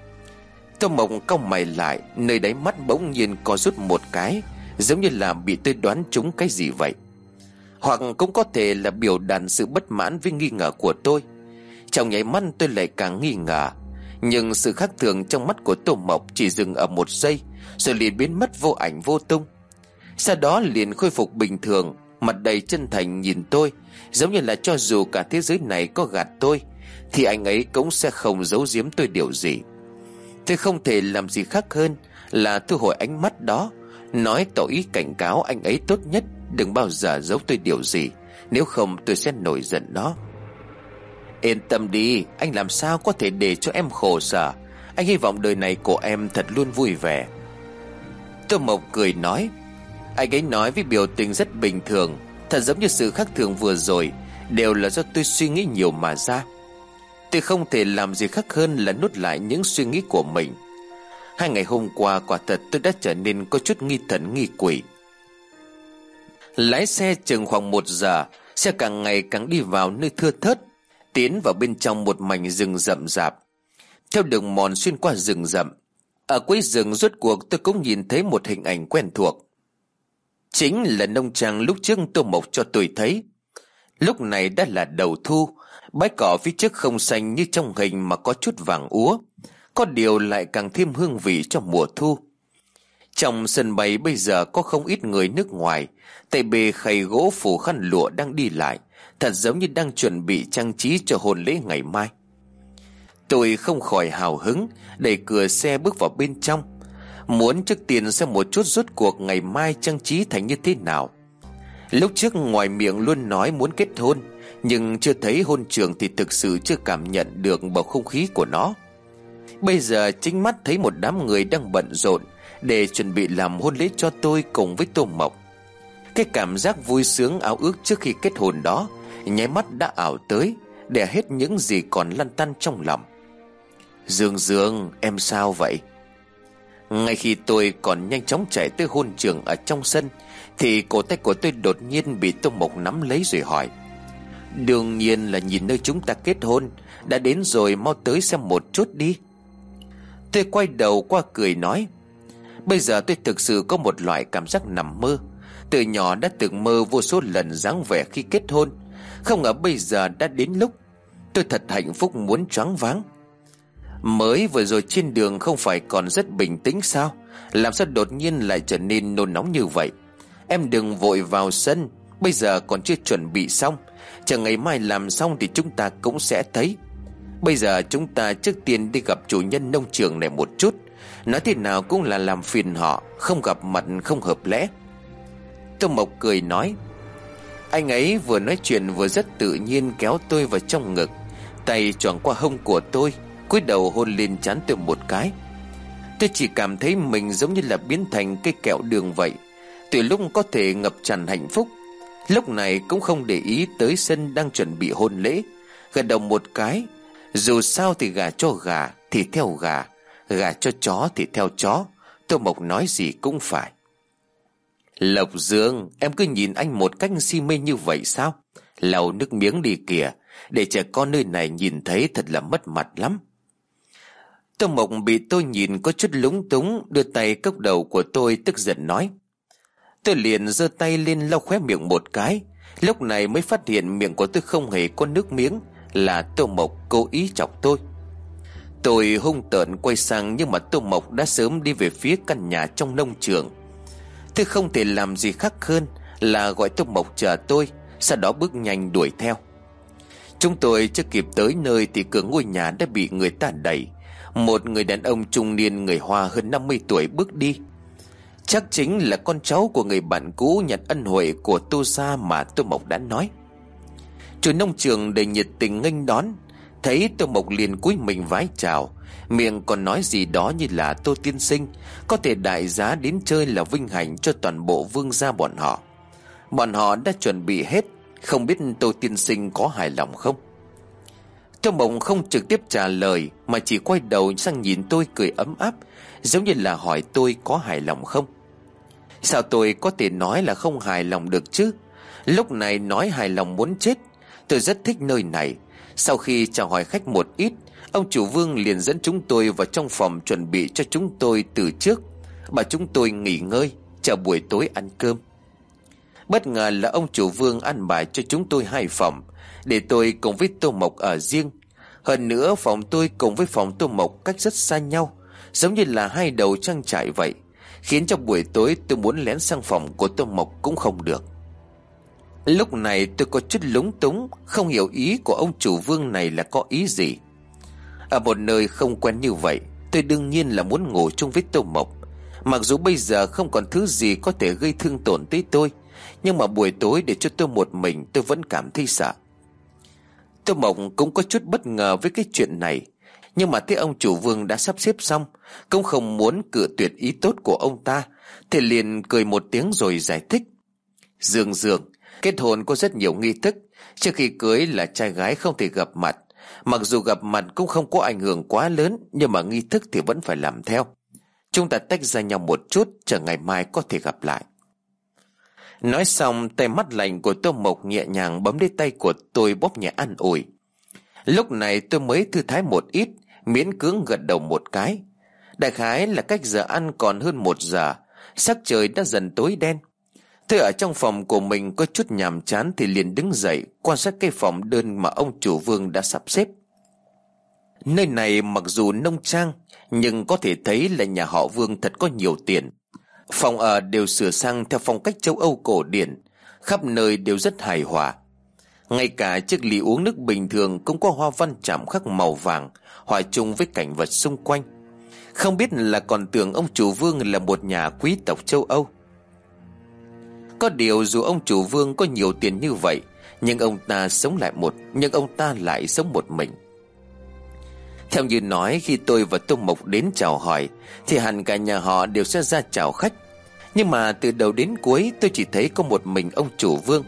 Tô Mộc cau mày lại, nơi đáy mắt bỗng nhiên co rút một cái, giống như là bị tôi đoán trúng cái gì vậy. Hoặc cũng có thể là biểu đạt sự bất mãn với nghi ngờ của tôi. Trong nháy mắt tôi lại càng nghi ngờ, nhưng sự khác thường trong mắt của Tô Mộc chỉ dừng ở một giây, rồi liền biến mất vô ảnh vô tung. Sau đó liền khôi phục bình thường, mặt đầy chân thành nhìn tôi, giống như là cho dù cả thế giới này có gạt tôi thì anh ấy cũng sẽ không giấu giếm tôi điều gì. Tôi không thể làm gì khác hơn là thu hồi ánh mắt đó, nói tỏ ý cảnh cáo anh ấy tốt nhất đừng bao giờ giấu tôi điều gì, nếu không tôi sẽ nổi giận đó. Yên tâm đi, anh làm sao có thể để cho em khổ sở. Anh hy vọng đời này của em thật luôn vui vẻ. Tô Mộc cười nói. Anh ấy nói với biểu tình rất bình thường, thật giống như sự khác thường vừa rồi đều là do tôi suy nghĩ nhiều mà ra. Tôi không thể làm gì khác hơn là nuốt lại những suy nghĩ của mình. Hai ngày hôm qua quả thật tôi đã trở nên có chút nghi thần nghi quỷ. Lái xe chừng khoảng một giờ, xe càng ngày càng đi vào nơi thưa thớt, tiến vào bên trong một mảnh rừng rậm rạp. Theo đường mòn xuyên qua rừng rậm, ở cuối rừng rốt cuộc tôi cũng nhìn thấy một hình ảnh quen thuộc. Chính là nông trang lúc trước Tô Mộc cho tôi thấy. Lúc này đã là đầu thu, bãi cỏ phía trước không xanh như trong hình mà có chút vàng úa, có điều lại càng thêm hương vị cho mùa thu. Trong sân bay bây giờ có không ít người nước ngoài, tay bê khay gỗ phủ khăn lụa đang đi lại, thật giống như đang chuẩn bị trang trí cho hôn lễ ngày mai. Tôi không khỏi hào hứng, đẩy cửa xe bước vào bên trong, muốn trước tiên xem một chút rốt cuộc ngày mai trang trí thành như thế nào. Lúc trước ngoài miệng luôn nói muốn kết hôn, nhưng chưa thấy hôn trường thì thực sự chưa cảm nhận được bầu không khí của nó. Bây giờ chính mắt thấy một đám người đang bận rộn để chuẩn bị làm hôn lễ cho tôi cùng với Tô Mộc. Cái cảm giác vui sướng ao ước trước khi kết hôn đó nháy mắt đã ảo tới, để hết những gì còn lăn tăn trong lòng. Dương Dương, em sao vậy? Ngay khi tôi còn nhanh chóng chạy tới hôn trường ở trong sân, thì cổ tay của tôi đột nhiên bị Tô Mộc nắm lấy rồi hỏi. Đương nhiên là nhìn nơi chúng ta kết hôn, đã đến rồi, mau tới xem một chút đi. Tôi quay đầu qua cười nói. Bây giờ tôi thực sự có một loại cảm giác nằm mơ. Từ nhỏ đã từng mơ vô số lần dáng vẻ khi kết hôn, không ngờ bây giờ đã đến lúc. Tôi thật hạnh phúc muốn choáng váng. Mới vừa rồi trên đường không phải còn rất bình tĩnh sao? Làm sao đột nhiên lại trở nên nôn nóng như vậy? Em đừng vội vào sân, bây giờ còn chưa chuẩn bị xong, chờ ngày mai làm xong thì chúng ta cũng sẽ thấy. Bây giờ chúng ta trước tiên đi gặp chủ nhân nông trường này một chút, nói thế nào cũng là làm phiền họ, không gặp mặt không hợp lẽ. Tô Mộc cười nói. Anh ấy vừa nói chuyện vừa rất tự nhiên kéo tôi vào trong ngực, tay choàng qua hông của tôi, cúi đầu hôn lên trán tôi một cái. Tôi chỉ cảm thấy mình giống như là biến thành cây kẹo đường vậy, từ lúc có thể ngập tràn hạnh phúc, lúc này cũng không để ý tới Sân đang chuẩn bị hôn lễ, gật đầu một cái. Dù sao thì gà cho gà thì theo gà, gà cho chó thì theo chó. Tô Mộc nói gì cũng phải. Lộc Dương, em cứ nhìn anh một cách si mê như vậy sao? Lau nước miếng đi kìa, để trẻ con nơi này nhìn thấy thật là mất mặt lắm. Tô Mộc bị tôi nhìn có chút lúng túng, đưa tay cốc đầu của tôi, tức giận nói. Tôi liền giơ tay lên lau khóe miệng một cái, lúc này mới phát hiện miệng của tôi không hề có nước miếng, là Tô Mộc cố ý chọc tôi. Tôi hung tợn quay sang, nhưng mà Tô Mộc đã sớm đi về phía căn nhà trong nông trường. Tôi không thể làm gì khác hơn là gọi Tô Mộc chờ tôi, sau đó bước nhanh đuổi theo. Chúng tôi chưa kịp tới nơi thì cửa ngôi nhà đã bị người ta đẩy. Một người đàn ông trung niên người Hoa hơn năm mươi tuổi bước đi. Chắc chính là con cháu của người bạn cũ nhận ân huệ của Tô gia mà Tô Mộc đã nói. Chủ nông trường đầy nhiệt tình nghênh đón. Thấy Tô Mộc liền cúi mình vái chào, miệng còn nói gì đó như là Tô tiên sinh có thể đại giá đến chơi là vinh hạnh cho toàn bộ vương gia bọn họ. Bọn họ đã chuẩn bị hết, không biết Tô tiên sinh có hài lòng không? Tô Mộc không trực tiếp trả lời, mà chỉ quay đầu sang nhìn tôi cười ấm áp, giống như là hỏi tôi có hài lòng không. Sao tôi có thể nói là không hài lòng được chứ? Lúc này nói hài lòng muốn chết. Tôi rất thích nơi này. Sau khi chào hỏi khách một ít, ông chủ Vương liền dẫn chúng tôi vào trong phòng chuẩn bị cho chúng tôi từ trước, bảo chúng tôi nghỉ ngơi chờ buổi tối ăn cơm. Bất ngờ là ông chủ Vương ăn bài cho chúng tôi hai phòng, để tôi cùng với Tô Mộc ở riêng. Hơn nữa phòng tôi cùng với phòng Tô Mộc cách rất xa nhau, giống như là hai đầu trang trại vậy, khiến cho buổi tối tôi muốn lén sang phòng của Tô Mộc cũng không được. Lúc này tôi có chút lúng túng, không hiểu ý của ông chủ Vương này là có ý gì. Ở một nơi không quen như vậy, tôi đương nhiên là muốn ngủ chung với Tô Mộc. Mặc dù bây giờ không còn thứ gì có thể gây thương tổn tới tôi, nhưng mà buổi tối để cho tôi một mình, tôi vẫn cảm thấy sợ. Tô Mộc cũng có chút bất ngờ với cái chuyện này, nhưng mà thấy ông chủ Vương đã sắp xếp xong, cũng không muốn cự tuyệt ý tốt của ông ta, thì liền cười một tiếng rồi giải thích. Dương Dương, kết hôn có rất nhiều nghi thức. Trước khi cưới là trai gái không thể gặp mặt. Mặc dù gặp mặt cũng không có ảnh hưởng quá lớn, nhưng mà nghi thức thì vẫn phải làm theo. Chúng ta tách ra nhau một chút, chờ ngày mai có thể gặp lại. Nói xong, tay mắt lạnh của Tô Mộc nhẹ nhàng bấm lấy tay của tôi, bóp nhẹ an ủi. Lúc này tôi mới thư thái một ít, miễn cưỡng gật đầu một cái. Đại khái là cách giờ ăn còn hơn một giờ, sắc trời đã dần tối đen. Tôi ở trong phòng của mình có chút nhàm chán thì liền đứng dậy quan sát cái phòng đơn mà ông chủ Vương đã sắp xếp. Nơi này mặc dù nông trang, nhưng có thể thấy là nhà họ Vương thật có nhiều tiền. Phòng ở đều sửa sang theo phong cách châu Âu cổ điển, khắp nơi đều rất hài hòa. Ngay cả chiếc ly uống nước bình thường cũng có hoa văn chạm khắc màu vàng, hòa chung với cảnh vật xung quanh. Không biết là còn tưởng ông chủ Vương là một nhà quý tộc châu Âu. Có điều dù ông chủ Vương có nhiều tiền như vậy, nhưng ông ta sống lại một nhưng ông ta lại sống một mình. Theo như nói, khi tôi và Tô Mộc đến chào hỏi thì hẳn cả nhà họ đều sẽ ra chào khách, nhưng mà từ đầu đến cuối tôi chỉ thấy có một mình ông chủ Vương.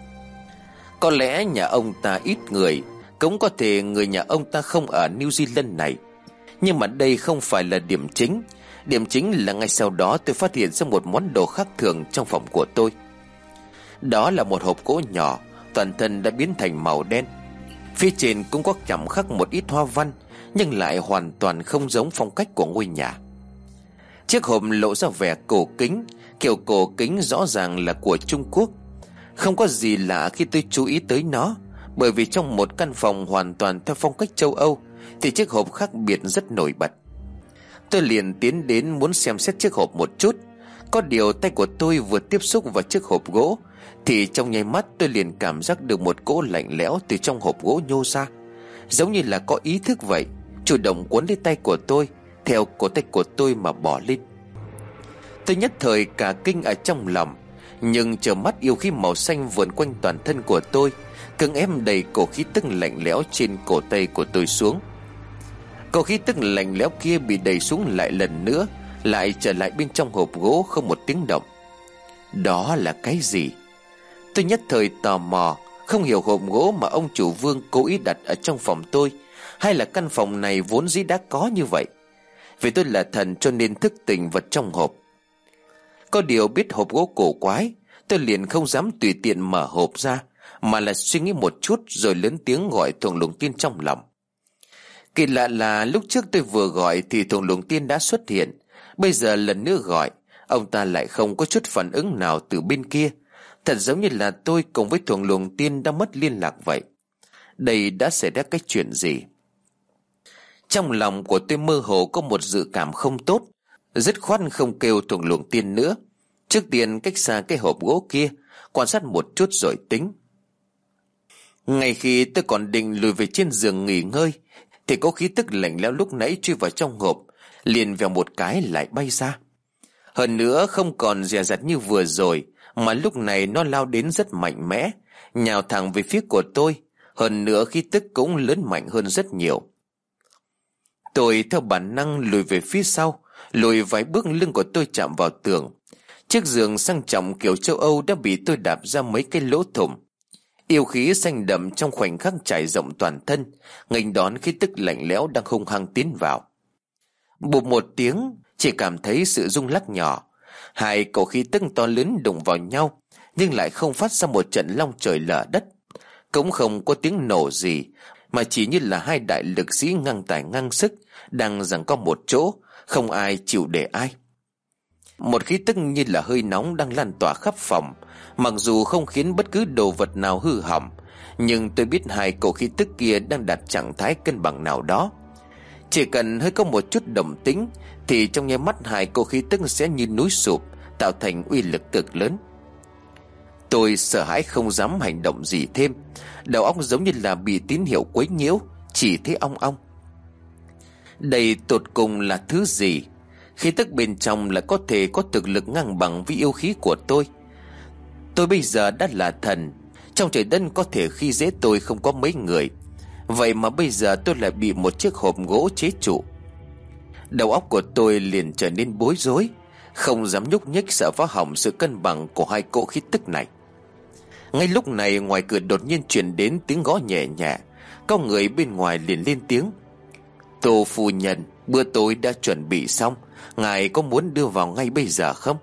Có lẽ nhà ông ta ít người, cũng có thể người nhà ông ta không ở New Zealand này. Nhưng mà đây không phải là điểm chính. Điểm chính là ngay sau đó tôi phát hiện ra một món đồ khác thường trong phòng của tôi. Đó là một hộp gỗ nhỏ, toàn thân đã biến thành màu đen. Phía trên cũng có chạm khắc một ít hoa văn, nhưng lại hoàn toàn không giống phong cách của ngôi nhà. Chiếc hộp lộ ra vẻ cổ kính, kiểu cổ kính rõ ràng là của Trung Quốc. Không có gì lạ khi tôi chú ý tới nó, bởi vì trong một căn phòng hoàn toàn theo phong cách châu Âu thì chiếc hộp khác biệt rất nổi bật. Tôi liền tiến đến muốn xem xét chiếc hộp một chút. Có điều tay của tôi vừa tiếp xúc vào chiếc hộp gỗ thì trong nháy mắt tôi liền cảm giác được một cỗ lạnh lẽo từ trong hộp gỗ nhô ra, giống như là có ý thức vậy, chủ động cuốn lấy tay của tôi, theo cổ tay của tôi mà bỏ lên. Tôi nhất thời cả kinh ở trong lòng, nhưng chờ mắt yêu khí màu xanh vờn quanh toàn thân của tôi, cưỡng ép đầy cổ khí tức lạnh lẽo trên cổ tay của tôi xuống. Có khí tức lạnh lẽo kia bị đẩy xuống lại lần nữa, lại trở lại bên trong hộp gỗ không một tiếng động. Đó là cái gì? Tôi nhất thời tò mò, không hiểu hộp gỗ mà ông chủ Vương cố ý đặt ở trong phòng tôi, hay là căn phòng này vốn dĩ đã có như vậy. Vì tôi là thần cho nên thức tỉnh vật trong hộp. Có điều biết hộp gỗ cổ quái, tôi liền không dám tùy tiện mở hộp ra, mà là suy nghĩ một chút rồi lớn tiếng gọi Thuồng Luồng Tiên trong lòng. Kỳ lạ là lúc trước tôi vừa gọi thì Thuồng Luồng Tiên đã xuất hiện. Bây giờ lần nữa gọi, ông ta lại không có chút phản ứng nào từ bên kia. Thật giống như là tôi cùng với Thuồng Luồng Tiên đã mất liên lạc vậy. Đây đã xảy ra cái chuyện gì? Trong lòng của tôi mơ hồ có một dự cảm không tốt, dứt khoát không kêu Thuồng Luồng Tiên nữa. Trước tiên cách xa cái hộp gỗ kia, quan sát một chút rồi tính. Ngay khi tôi còn định lùi về trên giường nghỉ ngơi, thì có khí tức lạnh lẽo lúc nãy chui vào trong hộp, liền vèo một cái lại bay ra. Hơn nữa không còn dè dặt như vừa rồi, mà lúc này nó lao đến rất mạnh mẽ, nhào thẳng về phía của tôi. Hơn nữa khí tức cũng lớn mạnh hơn rất nhiều. Tôi theo bản năng lùi về phía sau, lùi vài bước, lưng của tôi chạm vào tường. Chiếc giường sang trọng kiểu châu Âu đã bị tôi đạp ra mấy cái lỗ thủng. Yêu khí xanh đậm trong khoảnh khắc trải rộng toàn thân, nghênh đón khí tức lạnh lẽo đang hung hăng tiến vào. Bụp một tiếng, chỉ cảm thấy sự rung lắc nhỏ. Hai cổ khí tức to lớn đụng vào nhau, nhưng lại không phát ra một trận long trời lở đất. Cũng không có tiếng nổ gì, mà chỉ như là hai đại lực sĩ ngang tài ngang sức, đang giằng co một chỗ, không ai chịu để ai. Một khí tức như là hơi nóng đang lan tỏa khắp phòng, mặc dù không khiến bất cứ đồ vật nào hư hỏng, nhưng tôi biết hai cổ khí tức kia đang đặt trạng thái cân bằng nào đó. Chỉ cần hơi có một chút động tĩnh thì trong nháy mắt hai cổ khí tức sẽ như núi sụp, tạo thành uy lực cực lớn. Tôi sợ hãi không dám hành động gì thêm, đầu óc giống như là bị tín hiệu quấy nhiễu, chỉ thấy ong ong. Đây tột cùng là thứ gì? Khí tức bên trong là có thể có thực lực ngang bằng với yêu khí của tôi. Tôi bây giờ đã là thần, trong trời đất có thể khi dễ tôi không có mấy người. Vậy mà bây giờ tôi lại bị một chiếc hộp gỗ chế trụ. Đầu óc của tôi liền trở nên bối rối, không dám nhúc nhích, sợ phá hỏng sự cân bằng của hai cỗ khí tức này. Ngay lúc này ngoài cửa đột nhiên truyền đến tiếng gõ nhẹ nhẹ. Có người bên ngoài liền lên tiếng: "Tô phu nhân, bữa tối đã chuẩn bị xong, ngài có muốn đưa vào ngay bây giờ không?"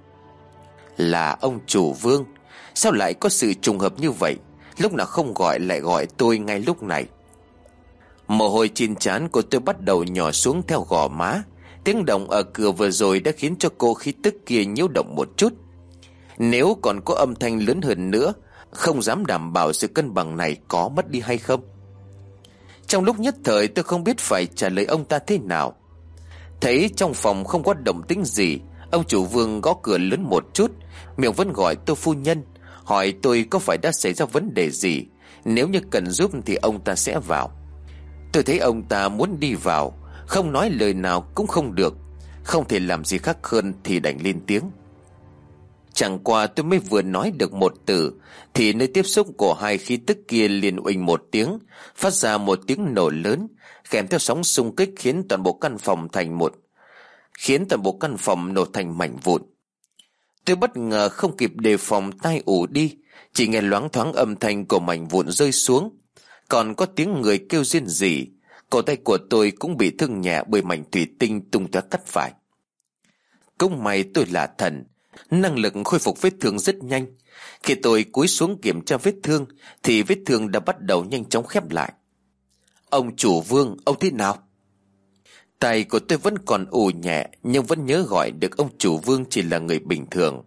Là ông chủ Vương. Sao lại có sự trùng hợp như vậy? Lúc nào không gọi lại gọi tôi ngay lúc này. Mồ hôi trên trán của tôi bắt đầu nhỏ xuống theo gò má. Tiếng động ở cửa vừa rồi đã khiến cho cô khí tức kia nhiễu động một chút. Nếu còn có âm thanh lớn hơn nữa, không dám đảm bảo sự cân bằng này có mất đi hay không. Trong lúc nhất thời tôi không biết phải trả lời ông ta thế nào. Thấy trong phòng không có động tĩnh gì, ông chủ Vương gõ cửa lớn một chút, miệng vẫn gọi Tô phu nhân, hỏi tôi có phải đã xảy ra vấn đề gì. Nếu như cần giúp thì ông ta sẽ vào. Tôi thấy ông ta muốn đi vào, không nói lời nào cũng không được, không thể làm gì khác hơn thì đành lên tiếng. Chẳng qua tôi mới vừa nói được một từ thì nơi tiếp xúc của hai khí tức kia liền uỳnh một tiếng, phát ra một tiếng nổ lớn, kèm theo sóng xung kích khiến toàn bộ căn phòng thành một khiến toàn bộ căn phòng nổ thành mảnh vụn. Tôi bất ngờ không kịp đề phòng, tai ù đi, chỉ nghe loáng thoáng âm thanh của mảnh vụn rơi xuống, còn có tiếng người kêu rên rỉ. Cổ tay của tôi cũng bị thương nhẹ bởi mảnh thủy tinh tung tóe cắt phải. Cũng may tôi là thần, năng lực khôi phục vết thương rất nhanh. Khi tôi cúi xuống kiểm tra vết thương thì vết thương đã bắt đầu nhanh chóng khép lại. "Ông chủ Vương, ông thế nào?" Tay của tôi vẫn còn ù nhẹ, nhưng vẫn nhớ gọi được ông chủ Vương chỉ là người bình thường.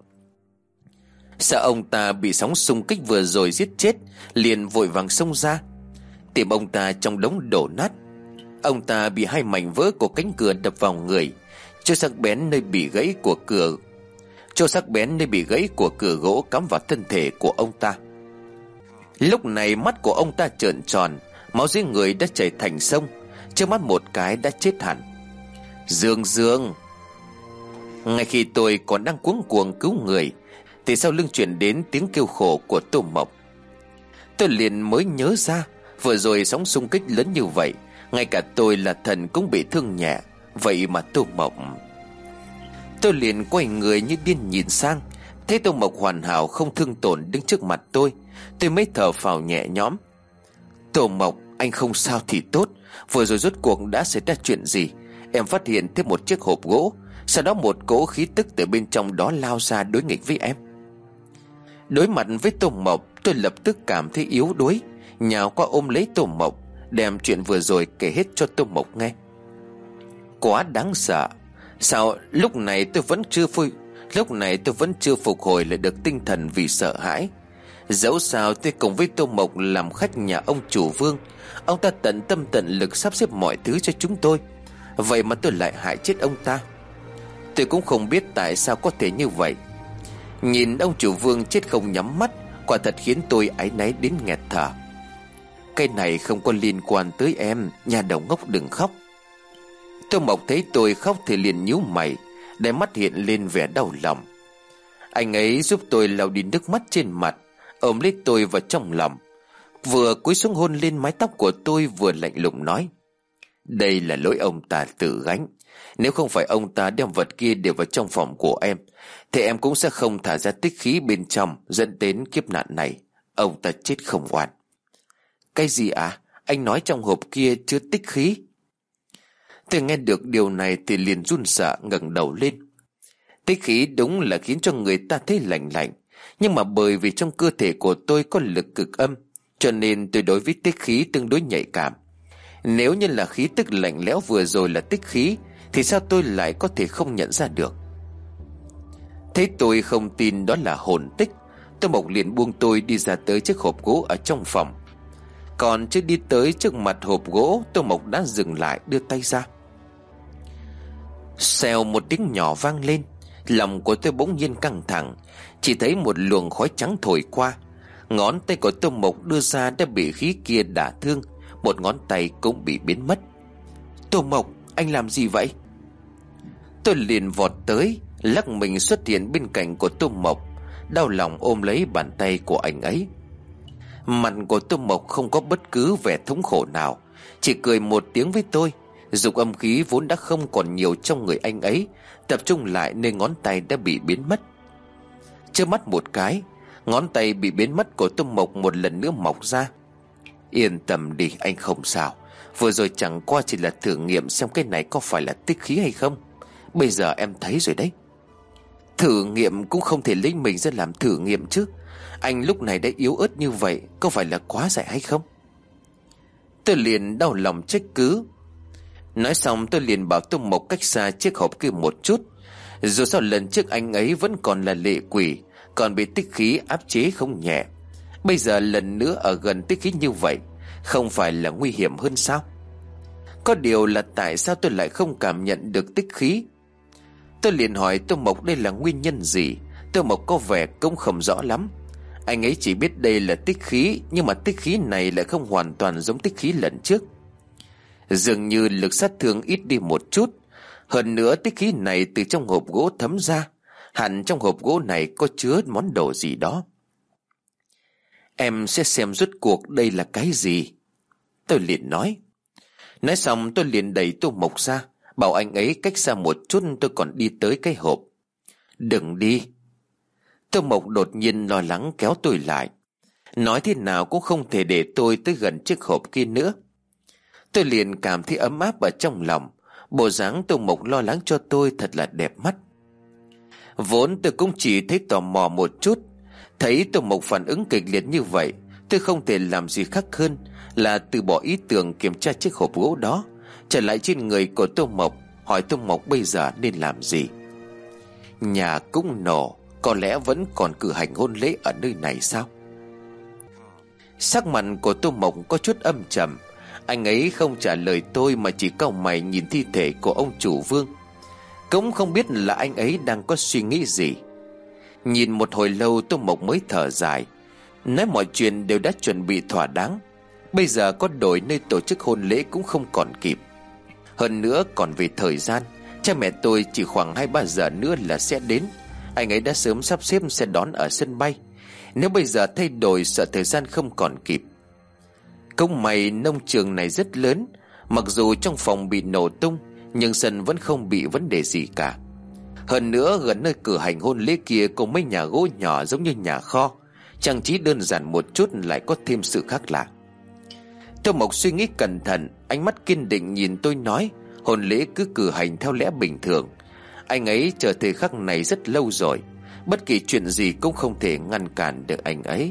Sợ ông ta bị sóng xung kích vừa rồi giết chết, liền vội vàng xông ra tìm ông ta trong đống đổ nát. Ông ta bị hai mảnh vỡ của cánh cửa đập vào người, cho sắc bén nơi bị gãy của cửa cho sắc bén nơi bị gãy của cửa gỗ cắm vào thân thể của ông ta. Lúc này mắt của ông ta trợn tròn, máu dưới người đã chảy thành sông, trước mắt một cái đã chết hẳn. "Dương Dương!" Ngay khi tôi còn đang cuống cuồng cứu người thì sau lưng truyền đến tiếng kêu khổ của Tô Mộc. Tôi liền mới nhớ ra vừa rồi sóng xung kích lớn như vậy, Ngay cả tôi là thần cũng bị thương nhẹ. Vậy mà Tô Mộc... Tôi liền quay người như điên nhìn sang, thấy Tô Mộc hoàn hảo không thương tổn đứng trước mặt tôi. Tôi mới thở phào nhẹ nhõm. Tô Mộc, anh không sao thì tốt. Vừa rồi rốt cuộc đã xảy ra chuyện gì? Em phát hiện thêm một chiếc hộp gỗ, sau đó một cỗ khí tức từ bên trong đó lao ra đối nghịch với em. Đối mặt với Tô Mộc, tôi lập tức cảm thấy yếu đuối, nhào qua ôm lấy Tô Mộc, đem chuyện vừa rồi kể hết cho Tô Mộc nghe. Quá đáng sợ. Sao lúc này tôi vẫn chưa phôi Lúc này tôi vẫn chưa phục hồi lại được tinh thần vì sợ hãi. Dẫu sao tôi cùng với Tô Mộc làm khách nhà ông chủ Vương. Ông ta tận tâm tận lực sắp xếp mọi thứ cho chúng tôi, vậy mà tôi lại hại chết ông ta. Tôi cũng không biết tại sao có thể như vậy. Nhìn ông chủ Vương chết không nhắm mắt, quả thật khiến tôi áy náy đến nghẹt thở. Cái này không có liên quan tới em, nhà đầu ngốc đừng khóc. Tô Mộc thấy tôi khóc thì liền nhíu mày, đáy mắt hiện lên vẻ đau lòng. Anh ấy giúp tôi lau đi nước mắt trên mặt, ôm lấy tôi vào trong lòng, vừa cúi xuống hôn lên mái tóc của tôi, vừa lạnh lùng nói: đây là lỗi ông ta tự gánh. Nếu không phải ông ta đem vật kia đều vào trong phòng của em, thì em cũng sẽ không thả ra tích khí bên trong, dẫn đến kiếp nạn này. Ông ta chết không oan. Cái gì à? Anh nói trong hộp kia chứa tích khí? Tôi nghe được điều này thì liền run sợ ngẩng đầu lên. Tích khí đúng là khiến cho người ta thấy lạnh lạnh, nhưng mà bởi vì trong cơ thể của tôi có lực cực âm, cho nên tôi đối với tích khí tương đối nhạy cảm. Nếu như là khí tức lạnh lẽo vừa rồi là tích khí, thì sao tôi lại có thể không nhận ra được? Thấy tôi không tin đó là hồn tích, Tô Mộc liền buông tôi đi ra tới chiếc hộp gỗ ở trong phòng. Còn chưa đi tới trước mặt hộp gỗ, Tô Mộc đã dừng lại, đưa tay ra. Xèo một tiếng nhỏ vang lên, lòng của tôi bỗng nhiên căng thẳng. Chỉ thấy một luồng khói trắng thổi qua, ngón tay của Tô Mộc đưa ra đã bị khí kia đả thương, một ngón tay cũng bị biến mất. Tô Mộc, anh làm gì vậy? Tôi liền vọt tới, lắc mình xuất hiện bên cạnh của Tô Mộc, đau lòng ôm lấy bàn tay của anh ấy. Mặt của Tô Mộc không có bất cứ vẻ thống khổ nào, chỉ cười một tiếng với tôi, dục âm khí vốn đã không còn nhiều trong người anh ấy tập trung lại nơi ngón tay đã bị biến mất. Chớp mắt một cái, ngón tay bị biến mất của Tô Mộc một lần nữa mọc ra. Yên tâm đi, anh không sao. Vừa rồi chẳng qua chỉ là thử nghiệm xem cái này có phải là tích khí hay không. Bây giờ em thấy rồi đấy. Thử nghiệm cũng không thể lấy mình ra làm thử nghiệm chứ. Anh lúc này đã yếu ớt như vậy, có phải là quá dại hay không? Tôi liền đau lòng trách cứ. Nói xong tôi liền bảo Tô Mộc cách xa chiếc hộp kia một chút. Dù sao lần trước anh ấy vẫn còn là lệ quỷ, còn bị tích khí áp chế không nhẹ. Bây giờ lần nữa ở gần tích khí như vậy, không phải là nguy hiểm hơn sao? Có điều là tại sao tôi lại không cảm nhận được tích khí? Tôi liền hỏi Tô Mộc đây là nguyên nhân gì. Tô Mộc có vẻ cũng không rõ lắm. Anh ấy chỉ biết đây là tích khí, nhưng mà tích khí này lại không hoàn toàn giống tích khí lần trước. Dường như lực sát thương ít đi một chút. Hơn nữa tích khí này từ trong hộp gỗ thấm ra, hẳn trong hộp gỗ này có chứa món đồ gì đó. Em sẽ xem rốt cuộc đây là cái gì, tôi liền nói. Nói xong tôi liền đẩy Tô Mộc ra, bảo anh ấy cách xa một chút, tôi còn đi tới cái hộp. Đừng đi. Tô Mộc đột nhiên lo lắng kéo tôi lại, nói thế nào cũng không thể để tôi tới gần chiếc hộp kia nữa. Tôi liền cảm thấy ấm áp ở trong lòng. Bộ dáng Tô Mộc lo lắng cho tôi thật là đẹp mắt. Vốn tôi cũng chỉ thấy tò mò một chút, thấy Tô Mộc phản ứng kịch liệt như vậy, tôi không thể làm gì khác hơn là từ bỏ ý tưởng kiểm tra chiếc hộp gỗ đó, trở lại trên người của Tô Mộc, hỏi Tô Mộc bây giờ nên làm gì. Nhà cũng nổ, có lẽ vẫn còn cử hành hôn lễ ở nơi này sao? Sắc mặt của Tô Mộc có chút âm trầm. Anh ấy không trả lời tôi mà chỉ cau mày nhìn thi thể của ông chủ Vương. Cũng không biết là anh ấy đang có suy nghĩ gì. Nhìn một hồi lâu Tô Mộc mới thở dài, nói mọi chuyện đều đã chuẩn bị thỏa đáng. Bây giờ có đổi nơi tổ chức hôn lễ cũng không còn kịp. Hơn nữa còn về thời gian, cha mẹ tôi chỉ khoảng hai ba giờ nữa là sẽ đến. Anh ấy đã sớm sắp xếp xe đón ở sân bay. Nếu bây giờ thay đổi sợ thời gian không còn kịp. Công mày nông trường này rất lớn, Mặc dù trong phòng bị nổ tung, nhưng sân vẫn không bị vấn đề gì cả. Hơn nữa gần nơi cử hành hôn lễ kia có mấy nhà gỗ nhỏ giống như nhà kho, trang trí đơn giản một chút lại có thêm sự khác lạ. Tô Mộc suy nghĩ cẩn thận, ánh mắt kiên định nhìn tôi nói, hôn lễ cứ cử hành theo lẽ bình thường. Anh ấy chờ thời khắc này rất lâu rồi, bất kỳ chuyện gì cũng không thể ngăn cản được anh ấy.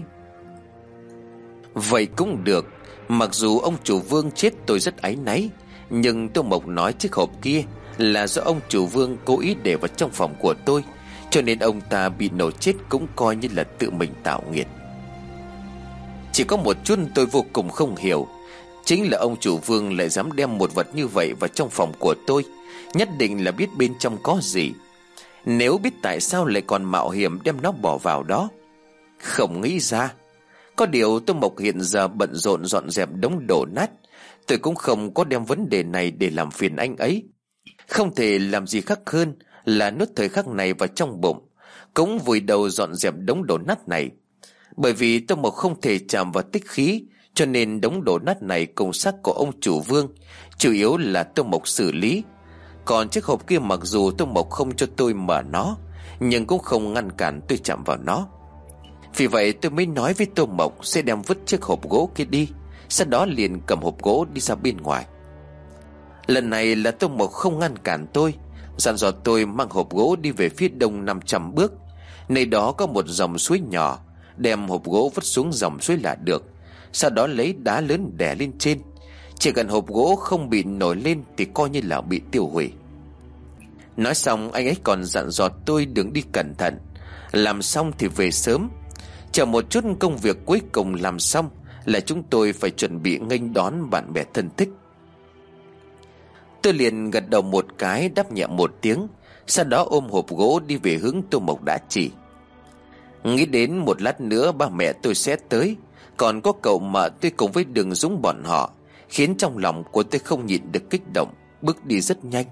Vậy cũng được. Mặc dù ông chủ Vương chết tôi rất áy náy, nhưng Tô Mộc nói chiếc hộp kia là do ông chủ Vương cố ý để vào trong phòng của tôi, cho nên ông ta bị nổ chết cũng coi như là tự mình tạo nghiệt. Chỉ có một chút tôi vô cùng không hiểu, chính là ông chủ Vương lại dám đem một vật như vậy vào trong phòng của tôi, nhất định là biết bên trong có gì. Nếu biết tại sao lại còn mạo hiểm đem nó bỏ vào đó? Không nghĩ ra. Có điều Tô Mộc hiện giờ bận rộn dọn dẹp đống đổ nát, tôi cũng không có đem vấn đề này để làm phiền anh ấy. Không thể làm gì khác hơn là nuốt thời khắc này vào trong bụng, cũng vùi đầu dọn dẹp đống đổ nát này. Bởi vì Tô Mộc không thể chạm vào tích khí, cho nên đống đổ nát này cùng xác của ông chủ Vương chủ yếu là Tô Mộc xử lý. Còn chiếc hộp kia mặc dù Tô Mộc không cho tôi mở nó, nhưng cũng không ngăn cản tôi chạm vào nó. Vì vậy tôi mới nói với Tô Mộc sẽ đem vứt chiếc hộp gỗ kia đi, sau đó liền cầm hộp gỗ đi ra bên ngoài. Lần này là Tô Mộc không ngăn cản tôi, dặn dò tôi mang hộp gỗ đi về phía đông năm trăm bước. Nơi đó có một dòng suối nhỏ, đem hộp gỗ vứt xuống dòng suối là được. Sau đó lấy đá lớn đè lên trên, chỉ cần hộp gỗ không bị nổi lên thì coi như là bị tiêu hủy. Nói xong anh ấy còn dặn dò tôi đừng đi cẩn thận, làm xong thì về sớm. Chờ một chút công việc cuối cùng làm xong là chúng tôi phải chuẩn bị nghênh đón bạn bè thân thích. Tôi liền gật đầu một cái, đáp nhẹ một tiếng, sau đó ôm hộp gỗ đi về hướng Tô Mộc đã chỉ. Nghĩ đến một lát nữa ba mẹ tôi sẽ tới, còn có cậu mợ tôi cùng với Đường Dũng bọn họ, khiến trong lòng của tôi không nhịn được kích động, bước đi rất nhanh.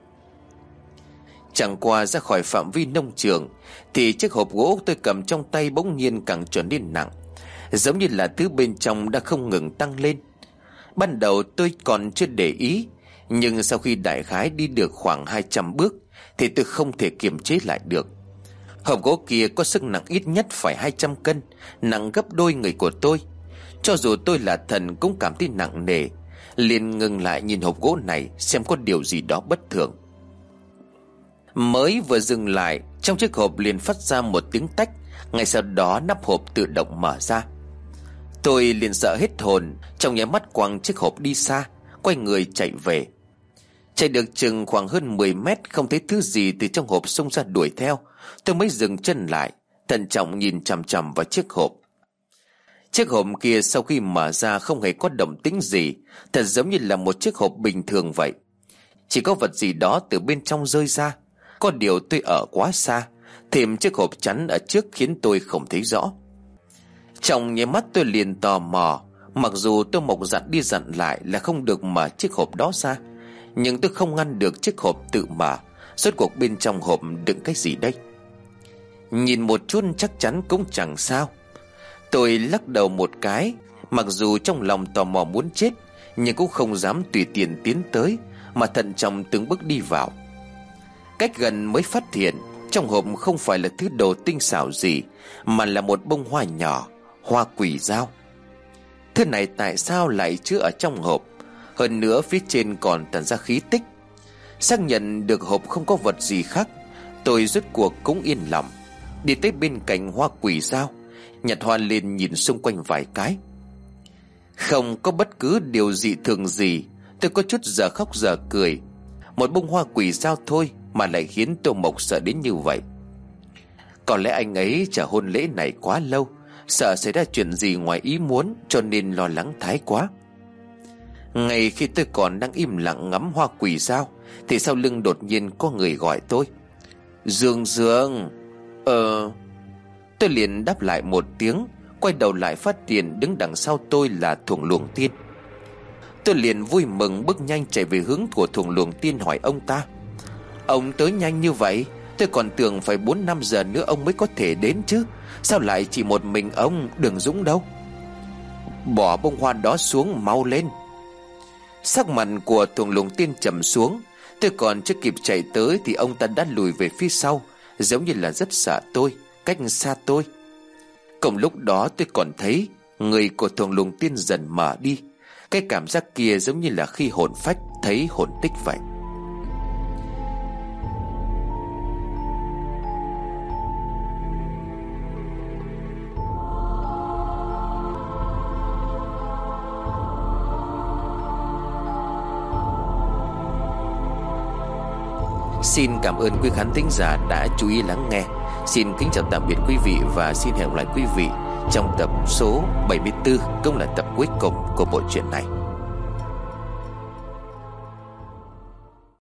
Chẳng qua ra khỏi phạm vi nông trường thì chiếc hộp gỗ tôi cầm trong tay bỗng nhiên càng trở nên nặng, giống như là thứ bên trong đã không ngừng tăng lên. Ban đầu tôi còn chưa để ý, nhưng sau khi đại khái đi được khoảng hai trăm bước thì tôi không thể kiềm chế lại được. Hộp gỗ kia có sức nặng ít nhất phải hai trăm cân, nặng gấp đôi người của tôi. Cho dù tôi là thần cũng cảm thấy nặng nề, liền ngừng lại nhìn hộp gỗ này xem có điều gì đó bất thường. Mới vừa dừng lại, trong chiếc hộp liền phát ra một tiếng tách, ngay sau đó nắp hộp tự động mở ra. Tôi liền sợ hết hồn, trong nháy mắt quăng chiếc hộp đi xa, quay người chạy về. Chạy được chừng khoảng hơn mười mét, không thấy thứ gì từ trong hộp xông ra đuổi theo. Tôi mới dừng chân lại, thận trọng nhìn chằm chằm vào chiếc hộp. Chiếc hộp kia sau khi mở ra không hề có động tĩnh gì, thật giống như là một chiếc hộp bình thường vậy. Chỉ có vật gì đó từ bên trong rơi ra. Có điều tôi ở quá xa, thêm chiếc hộp chắn ở trước khiến tôi không thấy rõ. Trong nháy mắt tôi liền tò mò, mặc dù Tô Mộc dặn đi dặn lại là không được mở chiếc hộp đó ra, nhưng tôi không ngăn được chiếc hộp tự mở. Rốt cuộc bên trong hộp đựng cái gì đây? Nhìn một chút chắc chắn cũng chẳng sao. Tôi lắc đầu một cái, mặc dù trong lòng tò mò muốn chết, nhưng cũng không dám tùy tiện tiến tới, mà thận trọng từng bước đi vào. Cách gần mới phát hiện trong hộp không phải là thứ đồ tinh xảo gì, mà là một bông hoa nhỏ, hoa quỷ dao. Thứ này tại sao lại chứa ở trong hộp? Hơn nữa phía trên còn tản ra khí tích. Xác nhận được hộp không có vật gì khác, tôi rốt cuộc cũng yên lòng, đi tới bên cạnh hoa quỷ dao, nhặt hoa lên nhìn xung quanh vài cái. Không có bất cứ điều dị thường gì. Tôi có chút giờ khóc giờ cười. Một bông hoa quỷ dao thôi mà lại khiến Tô Mộc sợ đến như vậy. Có lẽ anh ấy chờ hôn lễ này quá lâu, sợ xảy ra chuyện gì ngoài ý muốn, cho nên lo lắng thái quá. Ngay khi tôi còn đang im lặng ngắm hoa quỷ dao thì sau lưng đột nhiên có người gọi tôi. Dương Dương. Ờ Tôi liền đáp lại một tiếng, quay đầu lại phát hiện đứng đằng sau tôi là Thuồng Luồng Tiên. Tôi liền vui mừng bước nhanh chạy về hướng của Thuồng Luồng Tiên, hỏi ông ta: Ông tới nhanh như vậy? Tôi còn tưởng phải bốn năm giờ nữa ông mới có thể đến chứ. Sao lại chỉ một mình ông? Đường Dũng đâu? Bỏ bông hoa đó xuống mau lên. Sắc mặt của Thuồng Lùng Tiên trầm xuống. Tôi còn chưa kịp chạy tới thì ông ta đã lùi về phía sau, giống như là rất sợ tôi, cách xa tôi. Cùng lúc đó tôi còn thấy người của Thuồng Lùng Tiên dần mở đi. Cái cảm giác kia giống như là khi hồn phách thấy hồn tích vậy. Xin cảm ơn quý khán thính giả đã chú ý lắng nghe. Xin kính chào tạm biệt quý vị và xin hẹn gặp lại quý vị trong tập số bảy mươi tư, cũng là tập cuối cùng của bộ truyện này.